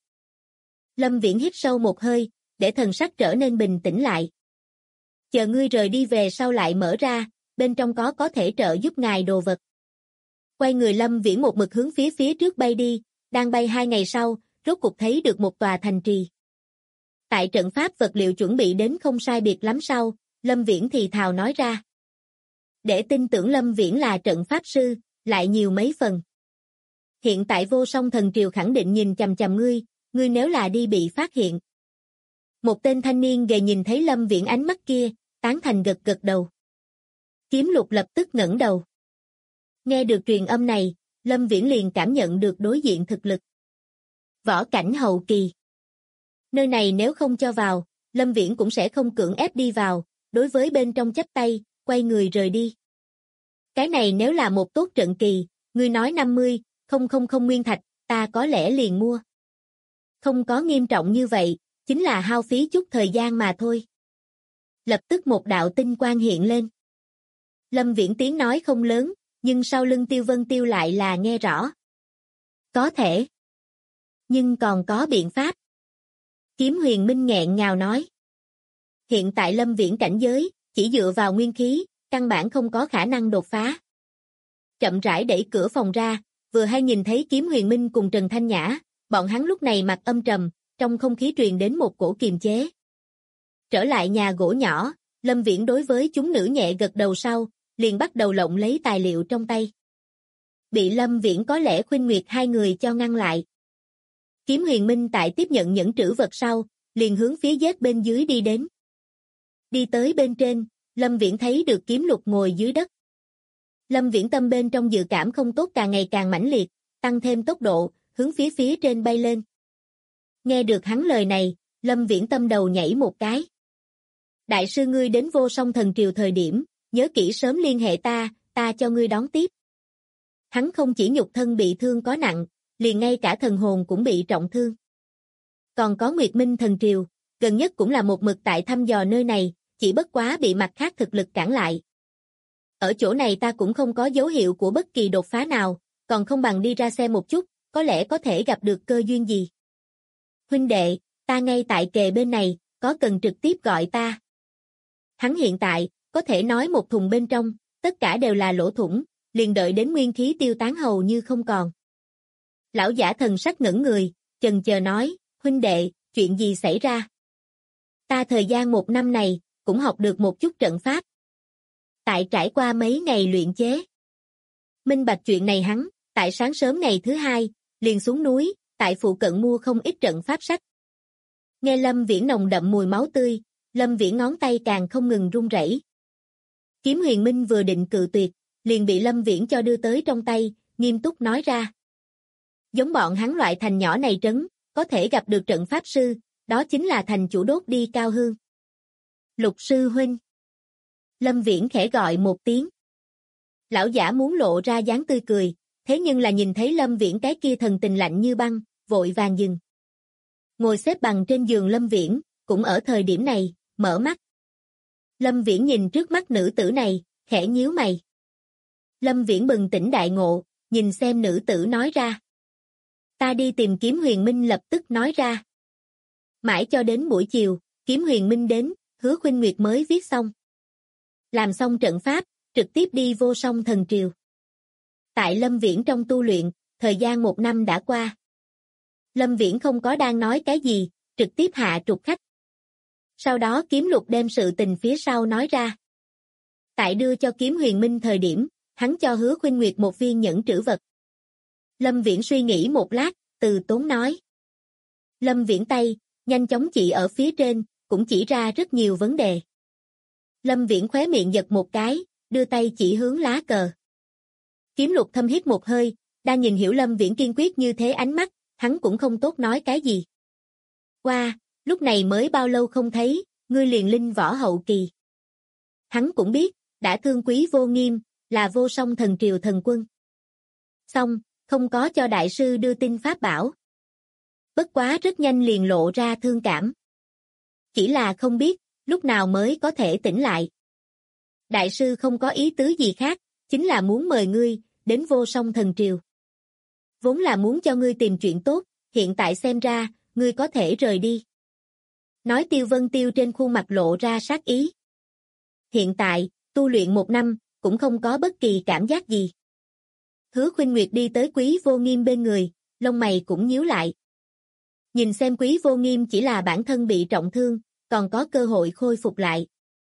Lâm Viễn hít sâu một hơi, để thần sắc trở nên bình tĩnh lại. Chờ ngươi rời đi về sau lại mở ra, bên trong có thể trợ giúp ngài đồ vật. Quay người Lâm Viễn một mực hướng phía trước bay đi, đang bay 2 ngày sau, rốt cục thấy được một tòa thành trì. Tại trận pháp vật liệu chuẩn bị đến không sai biệt lắm sau, Lâm Viễn thì thào nói ra. Để tin tưởng Lâm Viễn là trận pháp sư, lại nhiều mấy phần. Hiện tại Vô Song Thần Triều khẳng định nhìn chằm chằm ngươi nếu là đi bị phát hiện. Một tên thanh niên gầy nhìn thấy Lâm Viễn ánh mắt kia, tán thành gật gật đầu. Kiếm Lục lập tức ngẩng đầu. Nghe được truyền âm này, Lâm Viễn liền cảm nhận được đối diện thực lực. Võ cảnh hậu kỳ. Nơi này nếu không cho vào, Lâm Viễn cũng sẽ không cưỡng ép đi vào, đối với bên trong chắp tay, quay người rời đi. Cái này nếu là một tốt trận kỳ, ngươi nói 50,000 nguyên thạch, ta có lẽ liền mua. Không có nghiêm trọng như vậy, chính là hao phí chút thời gian mà thôi. Lập tức một đạo tinh quang hiện lên. Lâm Viễn tiếng nói không lớn, nhưng sau lưng Tiêu Vân Tiêu lại là nghe rõ. Có thể. Nhưng còn có biện pháp. Kiếm Huyền Minh nghẹn ngào nói. Hiện tại Lâm Viễn cảnh giới, chỉ dựa vào nguyên khí, căn bản không có khả năng đột phá. Chậm rãi đẩy cửa phòng ra, vừa hay nhìn thấy Kiếm Huyền Minh cùng Trần Thanh Nhã, bọn hắn lúc này mặt âm trầm, trong không khí truyền đến một cổ kiềm chế. Trở lại nhà gỗ nhỏ, Lâm Viễn đối với chúng nữ nhẹ gật đầu sau, liền bắt đầu lộng lấy tài liệu trong tay. Bị Lâm Viễn có lẽ Khuynh Nguyệt hai người cho ngăn lại. Kiếm Huyền Minh tại tiếp nhận những trữ vật sau, liền hướng phía vết bên dưới đi đến. Đi tới bên trên, Lâm Viễn thấy được Kiếm Lục ngồi dưới đất. Lâm Viễn tâm bên trong dự cảm không tốt càng ngày càng mãnh liệt, tăng thêm tốc độ, hướng phía trên bay lên. Nghe được hắn lời này, Lâm Viễn tâm đầu nhảy một cái. Đại sư ngươi đến Vô Song Thần Triều thời điểm, nhớ kỹ sớm liên hệ ta cho ngươi đón tiếp. Hắn không chỉ nhục thân bị thương có nặng, liền ngay cả thần hồn cũng bị trọng thương. Còn có Nguyệt Minh Thần Triều, gần nhất cũng là một mực tại thăm dò nơi này, chỉ bất quá bị mặt khác thực lực cản lại. Ở chỗ này ta cũng không có dấu hiệu của bất kỳ đột phá nào, còn không bằng đi ra xem một chút, có lẽ có thể gặp được cơ duyên gì. Huynh đệ, ta ngay tại kề bên này, có cần trực tiếp gọi ta. Hắn hiện tại, có thể nói một thùng bên trong, tất cả đều là lỗ thủng, liền đợi đến nguyên khí tiêu tán hầu như không còn. Lão giả thần sắc ngẩn người, chần chờ nói, huynh đệ, chuyện gì xảy ra? Ta thời gian 1 năm này, cũng học được một chút trận pháp. Tại trải qua mấy ngày luyện chế. Minh bạch chuyện này hắn, tại sáng sớm ngày thứ 2, liền xuống núi, tại phụ cận mua không ít trận pháp sách. Nghe Lâm Viễn nồng đậm mùi máu tươi, Lâm Viễn ngón tay càng không ngừng run rẩy. Kiếm Huyền Minh vừa định cự tuyệt, liền bị Lâm Viễn cho đưa tới trong tay, nghiêm túc nói ra. Giống bọn hắn loại thành nhỏ này trấn, có thể gặp được trận pháp sư, đó chính là thành chủ đốt đi cao hương. Lục sư huynh. Lâm Viễn khẽ gọi một tiếng. Lão giả muốn lộ ra dáng tươi cười, thế nhưng là nhìn thấy Lâm Viễn cái kia thần tình lạnh như băng, vội vàng dừng. Ngồi xếp bằng trên giường Lâm Viễn, cũng ở thời điểm này, mở mắt. Lâm Viễn nhìn trước mắt nữ tử này, khẽ nhíu mày. Lâm Viễn bừng tỉnh đại ngộ, nhìn xem nữ tử nói ra. Ta đi tìm Kiếm Huyền Minh lập tức nói ra. Mãi cho đến buổi chiều, Kiếm Huyền Minh đến, Hứa Khuynh Nguyệt mới viết xong. Làm xong trận pháp, trực tiếp đi Vô Song Thần Triều. Tại Lâm Viễn trong tu luyện, thời gian 1 năm đã qua. Lâm Viễn không có đang nói cái gì, trực tiếp hạ trục khách. Sau đó Kiếm Lục đem sự tình phía sau nói ra. Tại đưa cho Kiếm Huyền Minh thời điểm, hắn cho Hứa Khuynh Nguyệt một viên nhẫn trữ vật. Lâm Viễn suy nghĩ một lát, từ tốn nói. Lâm Viễn tay, nhanh chóng chỉ ở phía trên, cũng chỉ ra rất nhiều vấn đề. Lâm Viễn khóe miệng giật một cái, đưa tay chỉ hướng lá cờ. Kiếm Lục thâm hít một hơi, đang nhìn hiểu Lâm Viễn kiên quyết như thế ánh mắt, hắn cũng không tốt nói cái gì. Qua, lúc này mới bao lâu không thấy, ngươi liền linh võ hậu kỳ. Hắn cũng biết, đã thương Quý Vô Nghiêm, là Vô Song Thần Triều thần quân. Xong, không có cho đại sư đưa tin pháp bảo. Bất quá rất nhanh liền lộ ra thương cảm. Chỉ là không biết, lúc nào mới có thể tỉnh lại. Đại sư không có ý tứ gì khác, chính là muốn mời ngươi, đến Vô Song Thần Triều. Vốn là muốn cho ngươi tìm chuyện tốt, hiện tại xem ra, ngươi có thể rời đi. Nói Tiêu Vân Tiêu trên khuôn mặt lộ ra sát ý. Hiện tại, tu luyện 1 năm, cũng không có bất kỳ cảm giác gì. Hứa Khuynh Nguyệt đi tới Quý Vô Nghiêm bên người, lông mày cũng nhíu lại. Nhìn xem Quý Vô Nghiêm chỉ là bản thân bị trọng thương, còn có cơ hội khôi phục lại.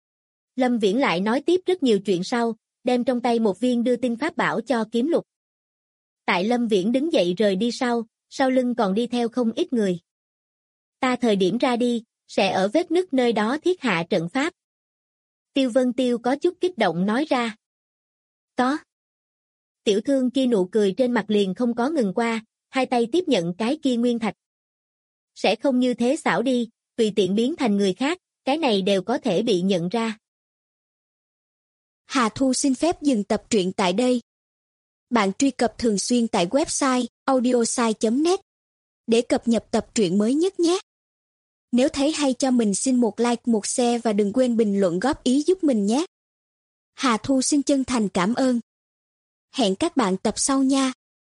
Lâm Viễn lại nói tiếp rất nhiều chuyện sau, đem trong tay một viên đưa tin pháp bảo cho Kiếm Lục. Tại Lâm Viễn đứng dậy rời đi sau lưng còn đi theo không ít người. Ta thời điểm ra đi, sẽ ở vết nứt nơi đó thiết hạ trận pháp. Tiêu Vân Tiêu có chút kích động nói ra. Có. Tiểu thương kia nụ cười trên mặt liền không có ngừng qua, hai tay tiếp nhận cái kia nguyên thạch. Sẽ không như thế xảo đi, tùy tiện biến thành người khác, cái này đều có thể bị nhận ra. Hà Thu xin phép dừng tập truyện tại đây. Bạn truy cập thường xuyên tại website audiosai.net để cập nhật tập truyện mới nhất nhé. Nếu thấy hay cho mình xin một like, một share và đừng quên bình luận góp ý giúp mình nhé. Hà Thu xin chân thành cảm ơn. Hẹn các bạn tập sau nha.